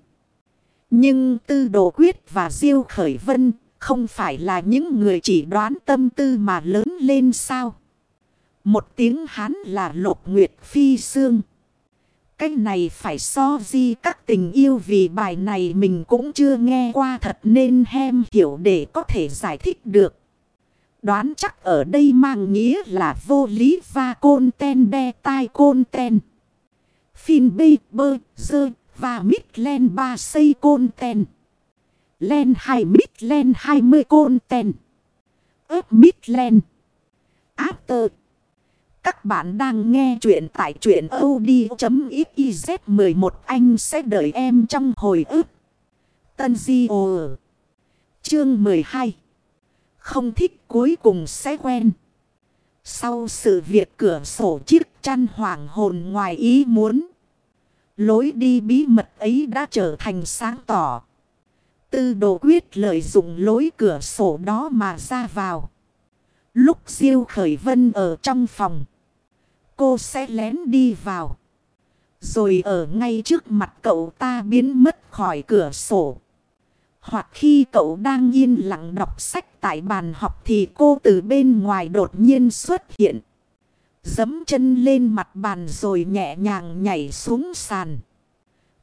Nhưng Tư Đồ Quyết và Diêu Khởi Vân không phải là những người chỉ đoán tâm tư mà lớn lên sao? Một tiếng Hán là Lục Nguyệt Phi Sương. Cái này phải so di các tình yêu vì bài này mình cũng chưa nghe qua thật nên hem hiểu để có thể giải thích được. Đoán chắc ở đây mang nghĩa là vô lý và côn ten đe tai côn ten. Phin bê bơ dơ và mít len ba xây côn ten. Len hai mít len hai mươi côn ten. ớp mít len. After. Các bạn đang nghe chuyện tại truyện audio.xyz mười một anh sẽ đợi em trong hồi ức. Tân Di Ồ Chương mười hai. Không thích cuối cùng sẽ quen. Sau sự việc cửa sổ chiếc chăn hoàng hồn ngoài ý muốn. Lối đi bí mật ấy đã trở thành sáng tỏ. Tư Đồ Quyết lợi dụng lối cửa sổ đó mà ra vào. Lúc Diêu Khởi Vân ở trong phòng. Cô sẽ lén đi vào. Rồi ở ngay trước mặt cậu ta biến mất khỏi cửa sổ. Hoặc khi cậu đang yên lặng đọc sách tại bàn học thì cô từ bên ngoài đột nhiên xuất hiện. Giẫm chân lên mặt bàn rồi nhẹ nhàng nhảy xuống sàn.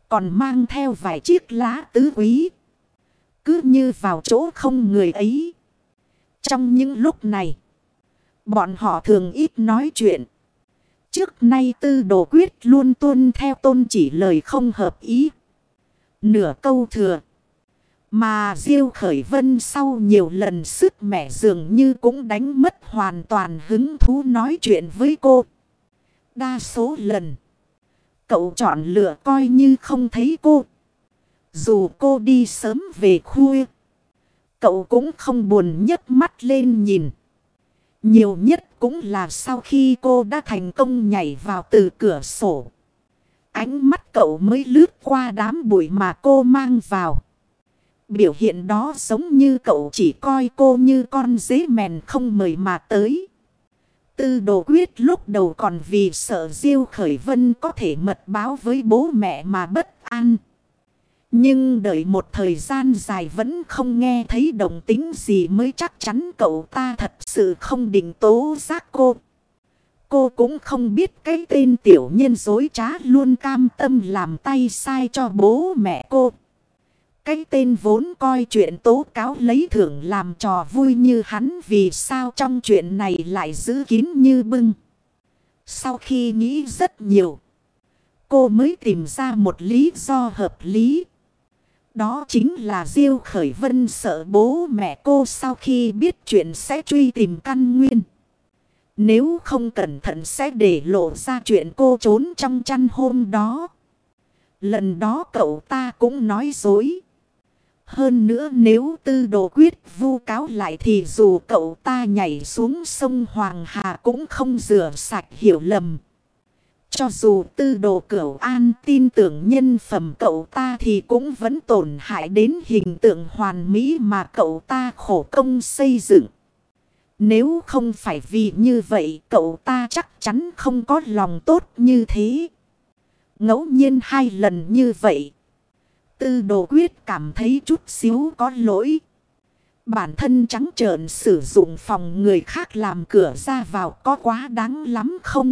Còn mang theo vài chiếc lá tứ quý. Cứ như vào chỗ không người ấy. Trong những lúc này, bọn họ thường ít nói chuyện. Trước nay Tư Đồ Quyết luôn tuân theo tôn chỉ lời không hợp ý. Nửa câu thừa. Mà Diêu Khởi Vân sau nhiều lần sức mẻ dường như cũng đánh mất hoàn toàn hứng thú nói chuyện với cô. Đa số lần, cậu chọn lựa coi như không thấy cô. Dù cô đi sớm về khuya, cậu cũng không buồn nhấc mắt lên nhìn. Nhiều nhất cũng là sau khi cô đã thành công nhảy vào từ cửa sổ. Ánh mắt cậu mới lướt qua đám bụi mà cô mang vào. Biểu hiện đó giống như cậu chỉ coi cô như con dế mèn không mời mà tới. Tư Đồ Quyết lúc đầu còn vì sợ Diêu Khởi Vân có thể mật báo với bố mẹ mà bất an. Nhưng đợi một thời gian dài vẫn không nghe thấy động tĩnh gì mới chắc chắn cậu ta thật sự không định tố giác cô. Cô cũng không biết cái tên tiểu nhân dối trá luôn cam tâm làm tay sai cho bố mẹ cô. Cái tên vốn coi chuyện tố cáo lấy thưởng làm trò vui như hắn vì sao trong chuyện này lại giữ kín như bưng. Sau khi nghĩ rất nhiều, cô mới tìm ra một lý do hợp lý. Đó chính là Diêu Khởi Vân sợ bố mẹ cô sau khi biết chuyện sẽ truy tìm căn nguyên. Nếu không cẩn thận sẽ để lộ ra chuyện cô trốn trong chăn hôm đó. Lần đó cậu ta cũng nói dối. Hơn nữa nếu Tư Đồ Quyết vu cáo lại thì dù cậu ta nhảy xuống sông Hoàng Hà cũng không rửa sạch hiểu lầm. Cho dù Tư Đồ Cửu An tin tưởng nhân phẩm cậu ta thì cũng vẫn tổn hại đến hình tượng hoàn mỹ mà cậu ta khổ công xây dựng. Nếu không phải vì như vậy cậu ta chắc chắn không có lòng tốt như thế. Ngẫu nhiên hai lần như vậy, Tư Đồ Quyết cảm thấy chút xíu có lỗi. Bản thân trắng trợn sử dụng phòng người khác làm cửa ra vào có quá đáng lắm không?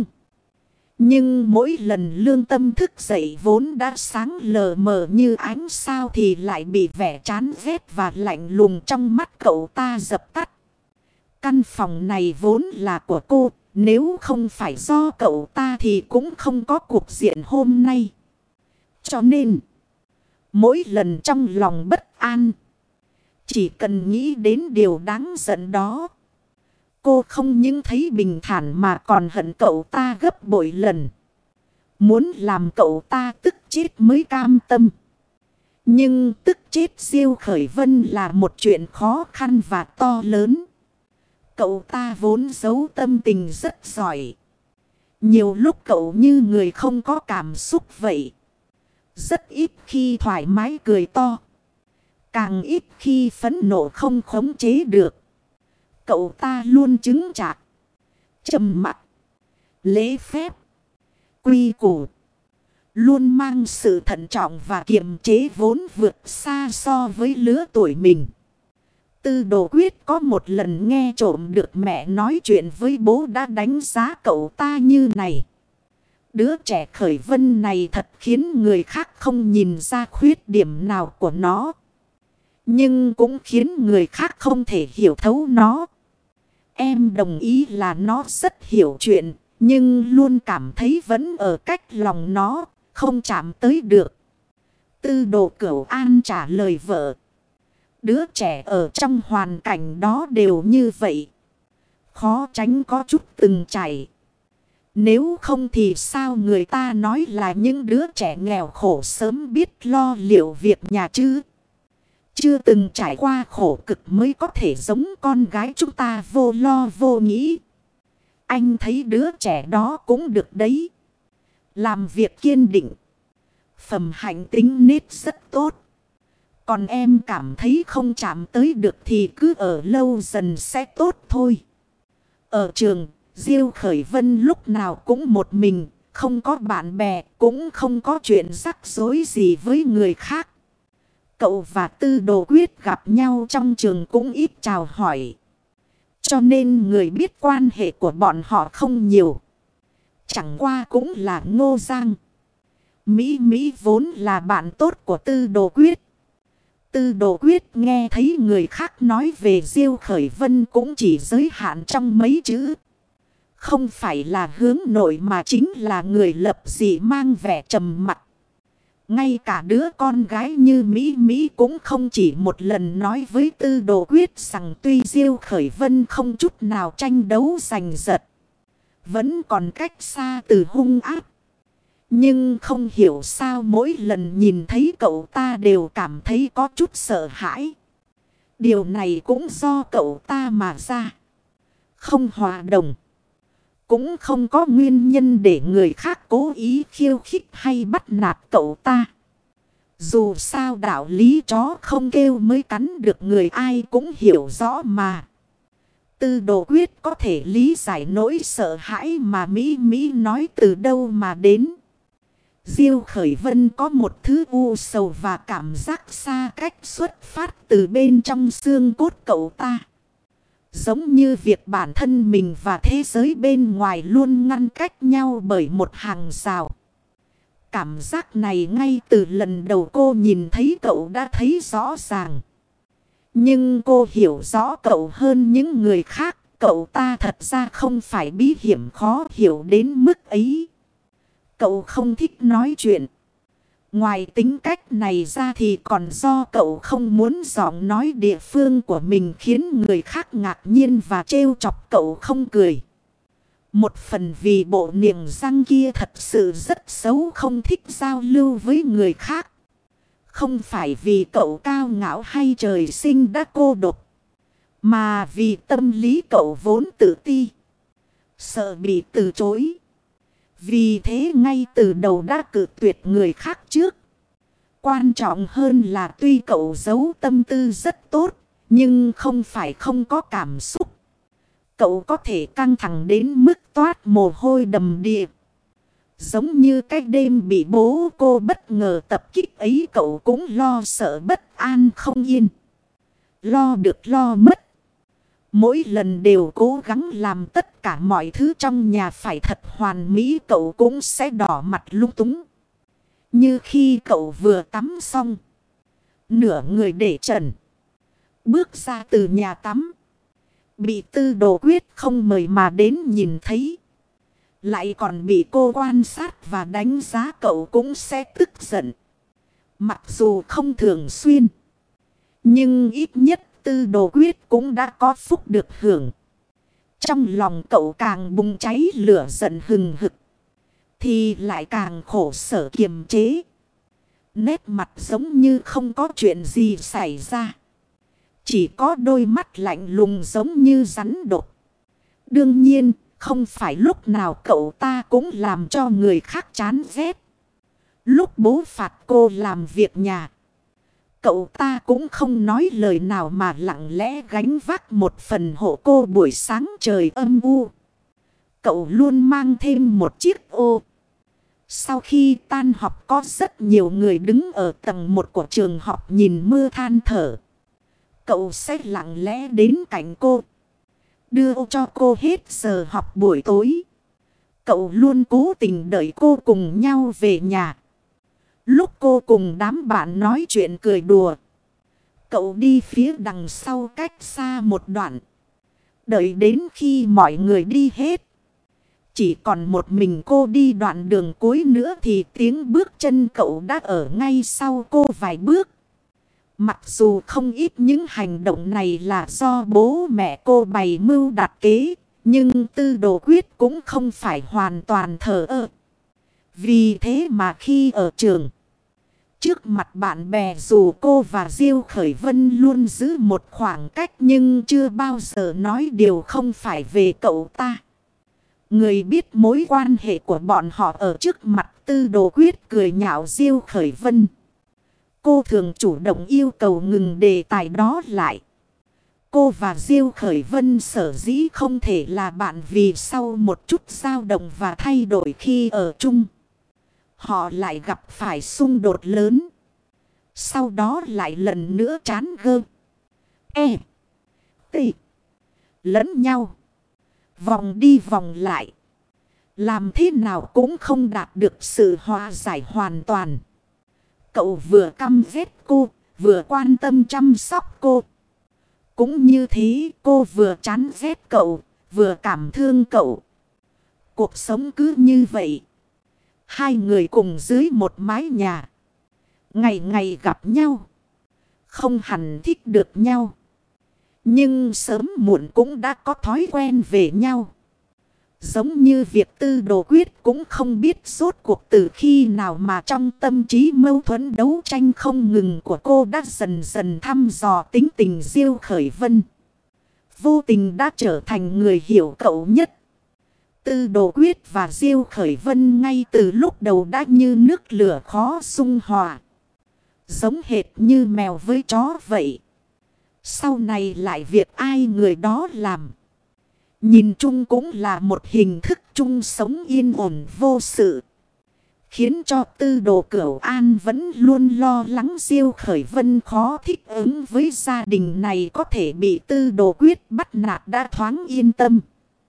Nhưng mỗi lần lương tâm thức dậy vốn đã sáng lờ mờ như ánh sao thì lại bị vẻ chán ghét và lạnh lùng trong mắt cậu ta dập tắt. Căn phòng này vốn là của cô, nếu không phải do cậu ta thì cũng không có cuộc diện hôm nay. Cho nên, mỗi lần trong lòng bất an, chỉ cần nghĩ đến điều đáng giận đó, cô không những thấy bình thản mà còn hận cậu ta gấp bội lần. Muốn làm cậu ta tức chết mới cam tâm. Nhưng tức chết Diêu Khởi Vân là một chuyện khó khăn và to lớn. Cậu ta vốn giấu tâm tình rất giỏi. Nhiều lúc cậu như người không có cảm xúc vậy. Rất ít khi thoải mái cười to. Càng ít khi phẫn nộ không khống chế được. Cậu ta luôn chứng chạc, trầm mặc, lễ phép, quy củ. Luôn mang sự thận trọng và kiềm chế vốn vượt xa so với lứa tuổi mình. Tư Đồ Quyết có một lần nghe trộm được mẹ nói chuyện với bố đã đánh giá cậu ta như này. Đứa trẻ Khởi Vân này thật khiến người khác không nhìn ra khuyết điểm nào của nó. Nhưng cũng khiến người khác không thể hiểu thấu nó. Em đồng ý là nó rất hiểu chuyện, nhưng luôn cảm thấy vẫn ở cách lòng nó, không chạm tới được. Tư Đồ Cửu An trả lời vợ. Đứa trẻ ở trong hoàn cảnh đó đều như vậy. Khó tránh có chút từng chảy. Nếu không thì sao người ta nói là những đứa trẻ nghèo khổ sớm biết lo liệu việc nhà chứ? Chưa từng trải qua khổ cực mới có thể giống con gái chúng ta vô lo vô nghĩ. Anh thấy đứa trẻ đó cũng được đấy. Làm việc kiên định. Phẩm hạnh tính nết rất tốt. Còn em cảm thấy không chạm tới được thì cứ ở lâu dần sẽ tốt thôi. Ở trường, Diêu Khởi Vân lúc nào cũng một mình, không có bạn bè, cũng không có chuyện rắc rối gì với người khác. Cậu và Tư Đồ Quyết gặp nhau trong trường cũng ít chào hỏi. Cho nên người biết quan hệ của bọn họ không nhiều. Chẳng qua cũng là Ngô Giang, Mỹ Mỹ vốn là bạn tốt của Tư Đồ Quyết. Tư Đồ Quyết nghe thấy người khác nói về Diêu Khởi Vân cũng chỉ giới hạn trong mấy chữ. Không phải là hướng nội mà chính là người lập dị mang vẻ trầm mặc. Ngay cả đứa con gái như Mỹ Mỹ cũng không chỉ một lần nói với Tư Đồ Quyết rằng tuy Diêu Khởi Vân không chút nào tranh đấu giành giật, vẫn còn cách xa từ hung ác. Nhưng không hiểu sao mỗi lần nhìn thấy cậu ta đều cảm thấy có chút sợ hãi. Điều này cũng do cậu ta mà ra. Không hòa đồng. Cũng không có nguyên nhân để người khác cố ý khiêu khích hay bắt nạt cậu ta. Dù sao đạo lý chó không kêu mới cắn được người ai cũng hiểu rõ mà. Tư Đồ Quyết có thể lý giải nỗi sợ hãi mà Mỹ Mỹ nói từ đâu mà đến. Diêu Khởi Vân có một thứ u sầu và cảm giác xa cách xuất phát từ bên trong xương cốt cậu ta. Giống như việc bản thân mình và thế giới bên ngoài luôn ngăn cách nhau bởi một hàng rào. Cảm giác này ngay từ lần đầu cô nhìn thấy cậu đã thấy rõ ràng. Nhưng cô hiểu rõ cậu hơn những người khác. Cậu ta thật ra không phải bí hiểm khó hiểu đến mức ấy. Cậu không thích nói chuyện. Ngoài tính cách này ra thì còn do cậu không muốn giọng nói địa phương của mình khiến người khác ngạc nhiên và trêu chọc cậu không cười. Một phần vì bộ niềng răng kia thật sự rất xấu không thích giao lưu với người khác. Không phải vì cậu cao ngạo hay trời sinh đã cô độc. Mà vì tâm lý cậu vốn tự ti. Sợ bị từ chối. Vì thế ngay từ đầu đã cự tuyệt người khác trước. Quan trọng hơn là tuy cậu giấu tâm tư rất tốt, nhưng không phải không có cảm xúc. Cậu có thể căng thẳng đến mức toát mồ hôi đầm đìa. Giống như cái đêm bị bố cô bất ngờ tập kích ấy, cậu cũng lo sợ bất an không yên. Lo được lo mất. Mỗi lần đều cố gắng làm tất cả mọi thứ trong nhà phải thật hoàn mỹ, cậu cũng sẽ đỏ mặt lung túng. Như khi cậu vừa tắm xong, nửa người để trần, bước ra từ nhà tắm, bị Tư Đồ Quyết không mời mà đến nhìn thấy. Lại còn bị cô quan sát và đánh giá, cậu cũng sẽ tức giận. Mặc dù không thường xuyên, nhưng ít nhất Tư Đồ Quyết cũng đã có phúc được hưởng. Trong lòng cậu càng bùng cháy lửa giận hừng hực, thì lại càng khổ sở kiềm chế. Nét mặt giống như không có chuyện gì xảy ra. Chỉ có đôi mắt lạnh lùng giống như rắn độc. Đương nhiên, không phải lúc nào cậu ta cũng làm cho người khác chán ghét. Lúc bố phạt cô làm việc nhà, cậu ta cũng không nói lời nào mà lặng lẽ gánh vác một phần hộ cô buổi sáng trời âm u. Cậu luôn mang thêm một chiếc ô. Sau khi tan học có rất nhiều người đứng ở tầng một của trường học nhìn mưa than thở. Cậu sẽ lặng lẽ đến cạnh cô, đưa ô cho cô hết giờ học buổi tối. Cậu luôn cố tình đợi cô cùng nhau về nhà. Lúc cô cùng đám bạn nói chuyện cười đùa, cậu đi phía đằng sau cách xa một đoạn. Đợi đến khi mọi người đi hết, chỉ còn một mình cô đi đoạn đường cuối nữa thì tiếng bước chân cậu đã ở ngay sau cô vài bước. Mặc dù không ít những hành động này là do bố mẹ cô bày mưu đặt kế, nhưng Tư Đồ Quyết cũng không phải hoàn toàn thờ ơ. Vì thế mà khi ở trường, trước mặt bạn bè dù cô và Diêu Khởi Vân luôn giữ một khoảng cách nhưng chưa bao giờ nói điều không phải về cậu ta. Người biết mối quan hệ của bọn họ ở trước mặt Tư Đồ Quyết cười nhạo Diêu Khởi Vân. Cô thường chủ động yêu cầu ngừng đề tài đó lại. Cô và Diêu Khởi Vân sở dĩ không thể là bạn vì sau một chút dao động và thay đổi khi ở chung, họ lại gặp phải xung đột lớn. Sau đó lại lần nữa chán gơ, E, T, lẫn nhau. Vòng đi vòng lại. Làm thế nào cũng không đạt được sự hòa giải hoàn toàn. Cậu vừa căm ghét cô, vừa quan tâm chăm sóc cô. Cũng như thế cô vừa chán ghét cậu, vừa cảm thương cậu. Cuộc sống cứ như vậy. Hai người cùng dưới một mái nhà. Ngày ngày gặp nhau. Không hẳn thích được nhau. Nhưng sớm muộn cũng đã có thói quen về nhau. Giống như việc Tư Đồ Quyết cũng không biết rốt cuộc từ khi nào mà trong tâm trí mâu thuẫn đấu tranh không ngừng của cô đã dần dần thăm dò tính tình Diêu Khởi Vân. Vô tình đã trở thành người hiểu cậu nhất. Tư Đồ Quyết và Diêu Khởi Vân ngay từ lúc đầu đã như nước lửa khó xung hòa. Giống hệt như mèo với chó vậy. Sau này lại việc ai người đó làm. Nhìn chung cũng là một hình thức chung sống yên ổn vô sự. Khiến cho Tư Đồ Cửu An vẫn luôn lo lắng Diêu Khởi Vân khó thích ứng với gia đình này có thể bị Tư Đồ Quyết bắt nạt đã thoáng yên tâm.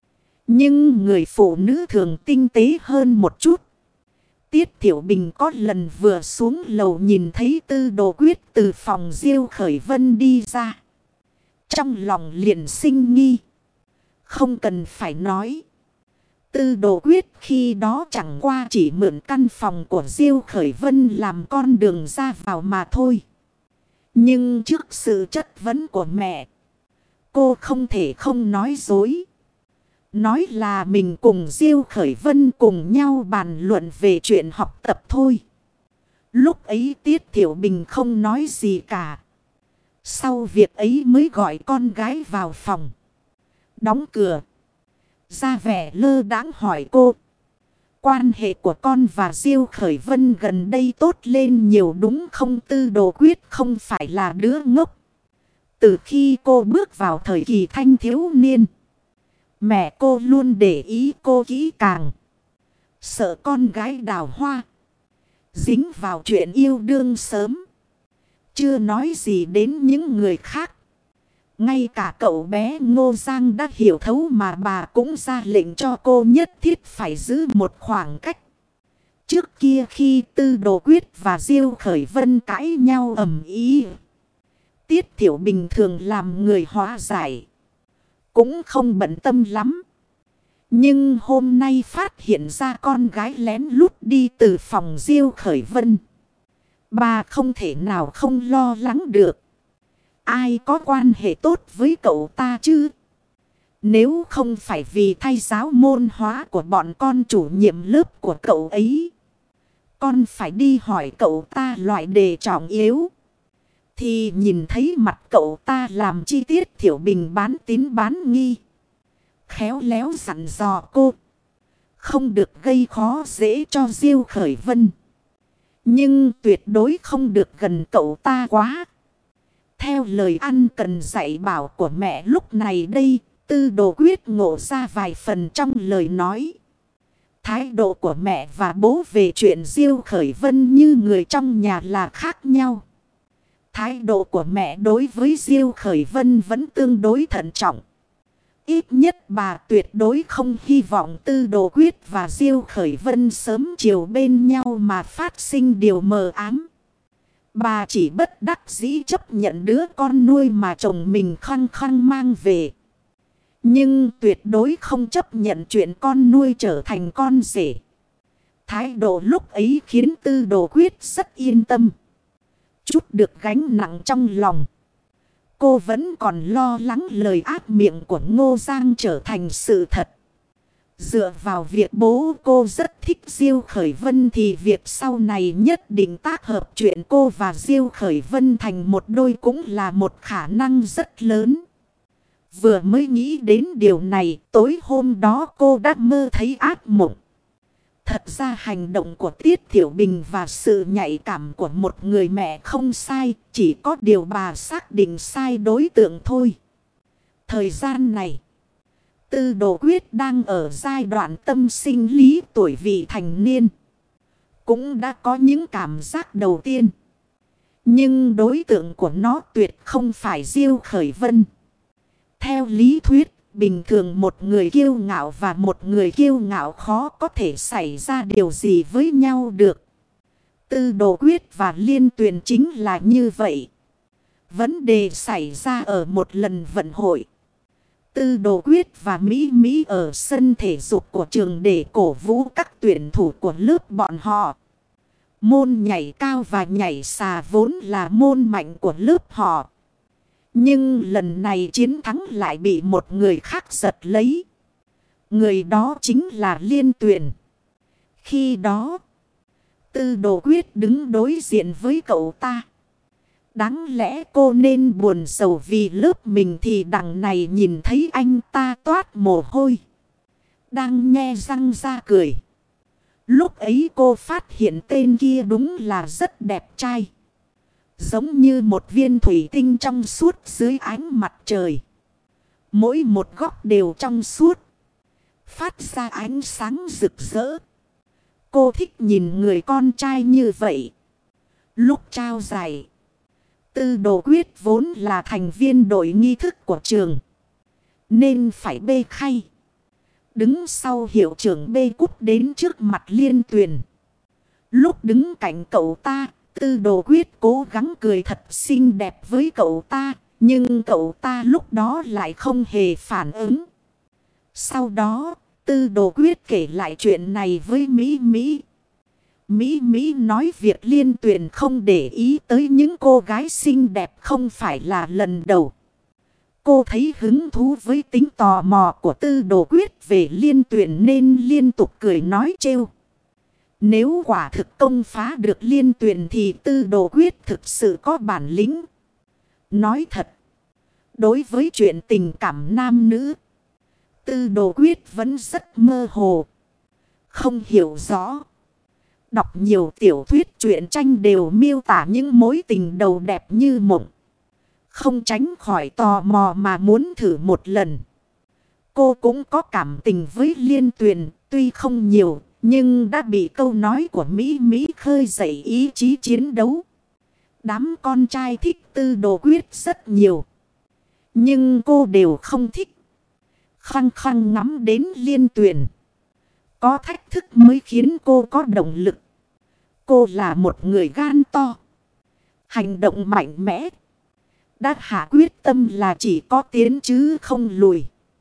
Nhưng người phụ nữ thường tinh tế hơn một chút. Tiết Thiểu Bình có lần vừa xuống lầu nhìn thấy Tư Đồ Quyết từ phòng Diêu Khởi Vân đi ra. Trong lòng liền sinh nghi. Không cần phải nói. Tư Đồ Quyết khi đó chẳng qua chỉ mượn căn phòng của Diêu Khởi Vân làm con đường ra vào mà thôi. Nhưng trước sự chất vấn của mẹ, cô không thể không nói dối. Nói là mình cùng Diêu Khởi Vân cùng nhau bàn luận về chuyện học tập thôi. Lúc ấy Tiết Thiểu Bình không nói gì cả. Sau việc ấy mới gọi con gái vào phòng. Đóng cửa. Ra vẻ lơ đãng hỏi cô. Quan hệ của con và Diêu Khởi Vân gần đây tốt lên nhiều đúng không? Tư Đồ Quyết không phải là đứa ngốc. Từ khi cô bước vào thời kỳ thanh thiếu niên, mẹ cô luôn để ý cô kỹ càng. Sợ con gái đào hoa dính vào chuyện yêu đương sớm. Chưa nói gì đến những người khác. Ngay cả cậu bé Ngô Giang đã hiểu thấu mà bà cũng ra lệnh cho cô nhất thiết phải giữ một khoảng cách. Trước kia khi Tư Đồ Quyết và Diêu Khởi Vân cãi nhau ầm ĩ, Tiết Thiểu Bình thường làm người hóa giải, cũng không bận tâm lắm. Nhưng hôm nay phát hiện ra con gái lén lút đi từ phòng Diêu Khởi Vân, bà không thể nào không lo lắng được. Ai có quan hệ tốt với cậu ta chứ? Nếu không phải vì thay giáo môn hóa của bọn con chủ nhiệm lớp của cậu ấy, con phải đi hỏi cậu ta loại đề trọng yếu. Thì nhìn thấy mặt cậu ta làm chi tiết Thiểu Bình bán tín bán nghi. Khéo léo dặn dò cô. Không được gây khó dễ cho Diêu Khởi Vân. Nhưng tuyệt đối không được gần cậu ta quá. Theo lời ăn cần dạy bảo của mẹ lúc này đây, Tư Đồ Quyết ngộ ra vài phần trong lời nói. Thái độ của mẹ và bố về chuyện Diêu Khởi Vân như người trong nhà là khác nhau. Thái độ của mẹ đối với Diêu Khởi Vân vẫn tương đối thận trọng. Ít nhất bà tuyệt đối không hy vọng Tư Đồ Quyết và Diêu Khởi Vân sớm chiều bên nhau mà phát sinh điều mờ ám. Bà chỉ bất đắc dĩ chấp nhận đứa con nuôi mà chồng mình khăng khăng mang về. Nhưng tuyệt đối không chấp nhận chuyện con nuôi trở thành con rể. Thái độ lúc ấy khiến Tư Đồ Quyết rất yên tâm. Chút được gánh nặng trong lòng. Cô vẫn còn lo lắng lời ác miệng của Ngô Giang trở thành sự thật. Dựa vào việc bố cô rất thích Diêu Khởi Vân thì việc sau này nhất định tác hợp chuyện cô và Diêu Khởi Vân thành một đôi cũng là một khả năng rất lớn. Vừa mới nghĩ đến điều này, tối hôm đó cô đã mơ thấy ác mộng. Thật ra hành động của Tiết Thiểu Bình và sự nhạy cảm của một người mẹ không sai, chỉ có điều bà xác định sai đối tượng thôi. Thời gian này, Tư Đồ Quyết đang ở giai đoạn tâm sinh lý tuổi vị thành niên. Cũng đã có những cảm giác đầu tiên. Nhưng đối tượng của nó tuyệt không phải Diêu Khởi Vân. Theo lý thuyết, bình thường một người kiêu ngạo và một người kiêu ngạo khó có thể xảy ra điều gì với nhau được. Tư Đồ Quyết và Liên Tuyền chính là như vậy. Vấn đề xảy ra ở một lần vận hội. Tư Đồ Quyết và Mỹ Mỹ ở sân thể dục của trường để cổ vũ các tuyển thủ của lớp bọn họ. Môn nhảy cao và nhảy xà vốn là môn mạnh của lớp họ. Nhưng lần này chiến thắng lại bị một người khác giật lấy. Người đó chính là Liên Tuyền. Khi đó, Tư Đồ Quyết đứng đối diện với cậu ta. Đáng lẽ cô nên buồn sầu vì lớp mình thì đằng này nhìn thấy anh ta toát mồ hôi. Đang nhe răng ra cười. Lúc ấy cô phát hiện tên kia đúng là rất đẹp trai. Giống như một viên thủy tinh trong suốt dưới ánh mặt trời. Mỗi một góc đều trong suốt. Phát ra ánh sáng rực rỡ. Cô thích nhìn người con trai như vậy. Lúc trao giải, Tư Đồ Quyết vốn là thành viên đội nghi thức của trường, nên phải bê khay. Đứng sau hiệu trưởng bê cúp đến trước mặt Liên Tuyền. Lúc đứng cạnh cậu ta, Tư Đồ Quyết cố gắng cười thật xinh đẹp với cậu ta. Nhưng cậu ta lúc đó lại không hề phản ứng. Sau đó, Tư Đồ Quyết kể lại chuyện này với Mỹ Mỹ. Mỹ Mỹ nói việc Liên Tuyền không để ý tới những cô gái xinh đẹp không phải là lần đầu. Cô thấy hứng thú với tính tò mò của Tư Đồ Quyết về Liên Tuyền nên liên tục cười nói trêu. Nếu quả thực công phá được Liên Tuyền thì Tư Đồ Quyết thực sự có bản lĩnh. Nói thật, đối với chuyện tình cảm nam nữ, Tư Đồ Quyết vẫn rất mơ hồ, không hiểu rõ. Đọc nhiều tiểu thuyết truyện tranh đều miêu tả những mối tình đầu đẹp như mộng. Không tránh khỏi tò mò mà muốn thử một lần. Cô cũng có cảm tình với Liên Tuyền, tuy không nhiều, nhưng đã bị câu nói của Mỹ Mỹ khơi dậy ý chí chiến đấu. Đám con trai thích Tư Đồ Quyết rất nhiều. Nhưng cô đều không thích. Khăng khăng ngắm đến Liên Tuyền. Có thách thức mới khiến cô có động lực. Cô là một người gan to. Hành động mạnh mẽ. Đã hạ quyết tâm là chỉ có tiến chứ không lùi.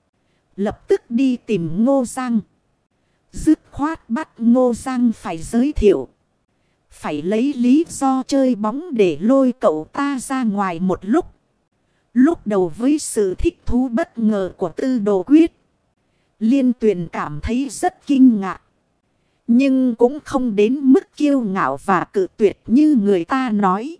Lập tức đi tìm Ngô Giang. Dứt khoát bắt Ngô Giang phải giới thiệu. Phải lấy lý do chơi bóng để lôi cậu ta ra ngoài một lúc. Lúc đầu với sự thích thú bất ngờ của Tư Đồ Quyết, Liên Tuyền cảm thấy rất kinh ngạc. Nhưng cũng không đến mức kiêu ngạo và cự tuyệt như người ta nói.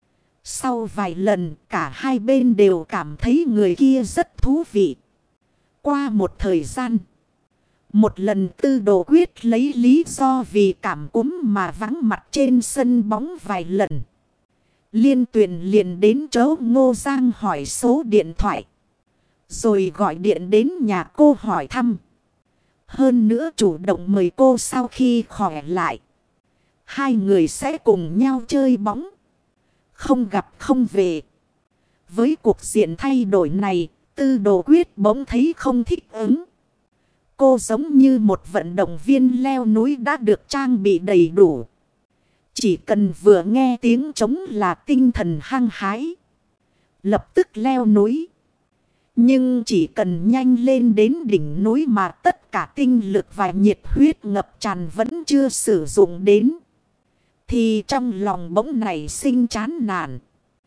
Sau vài lần cả hai bên đều cảm thấy người kia rất thú vị. Qua một thời gian, một lần Tư Đồ Quyết lấy lý do vì cảm cúm mà vắng mặt trên sân bóng vài lần. Liên Tuyền liền đến chỗ Ngô Giang hỏi số điện thoại. Rồi gọi điện đến nhà cô hỏi thăm. Hơn nữa chủ động mời cô sau khi khỏe lại. Hai người sẽ cùng nhau chơi bóng. Không gặp không về. Với cuộc diện thay đổi này, Tư Đồ Quyết bỗng thấy không thích ứng. Cô giống như một vận động viên leo núi đã được trang bị đầy đủ. Chỉ cần vừa nghe tiếng trống là tinh thần hăng hái. Lập tức leo núi. Nhưng chỉ cần nhanh lên đến đỉnh núi mà tất cả tinh lực và nhiệt huyết ngập tràn vẫn chưa sử dụng đến. Thì trong lòng bỗng nảy sinh chán nản.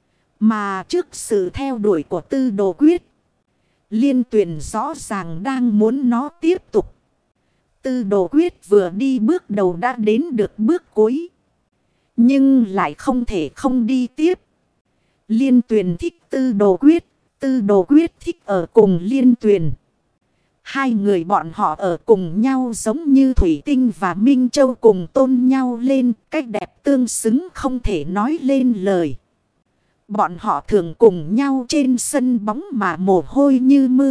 Mà trước sự theo đuổi của Tư Đồ Quyết, Liên Tuyền rõ ràng đang muốn nó tiếp tục. Tư Đồ Quyết vừa đi bước đầu đã đến được bước cuối. Nhưng lại không thể không đi tiếp. Liên Tuyền thích Tư Đồ Quyết. Tư Đồ Quyết thích ở cùng Liên Tuyền. Hai người bọn họ ở cùng nhau giống như Thủy Tinh và Minh Châu cùng tôn nhau lên. Cách đẹp tương xứng không thể nói lên lời. Bọn họ thường cùng nhau trên sân bóng mà mồ hôi như mưa.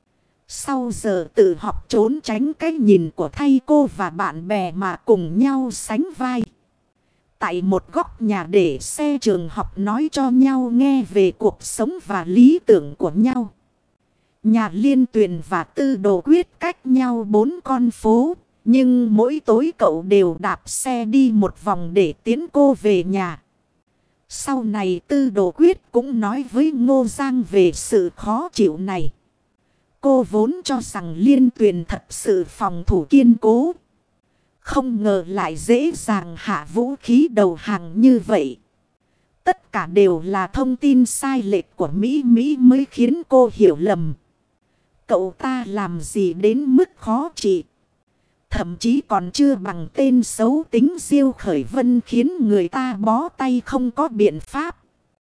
Sau giờ tự học trốn tránh cái nhìn của thầy cô và bạn bè mà cùng nhau sánh vai. Tại một góc nhà để xe trường học nói cho nhau nghe về cuộc sống và lý tưởng của nhau. Nhà Liên Tuyền và Tư Đồ Quyết cách nhau bốn con phố. Nhưng mỗi tối cậu đều đạp xe đi một vòng để tiến cô về nhà. Sau này Tư Đồ Quyết cũng nói với Ngô Giang về sự khó chịu này. Cô vốn cho rằng Liên Tuyền thật sự phòng thủ kiên cố. Không ngờ lại dễ dàng hạ vũ khí đầu hàng như vậy. Tất cả đều là thông tin sai lệch của Mỹ Mỹ mới khiến cô hiểu lầm. Cậu ta làm gì đến mức khó trị. Thậm chí còn chưa bằng tên xấu tính Diêu Khởi Vân khiến người ta bó tay không có biện pháp.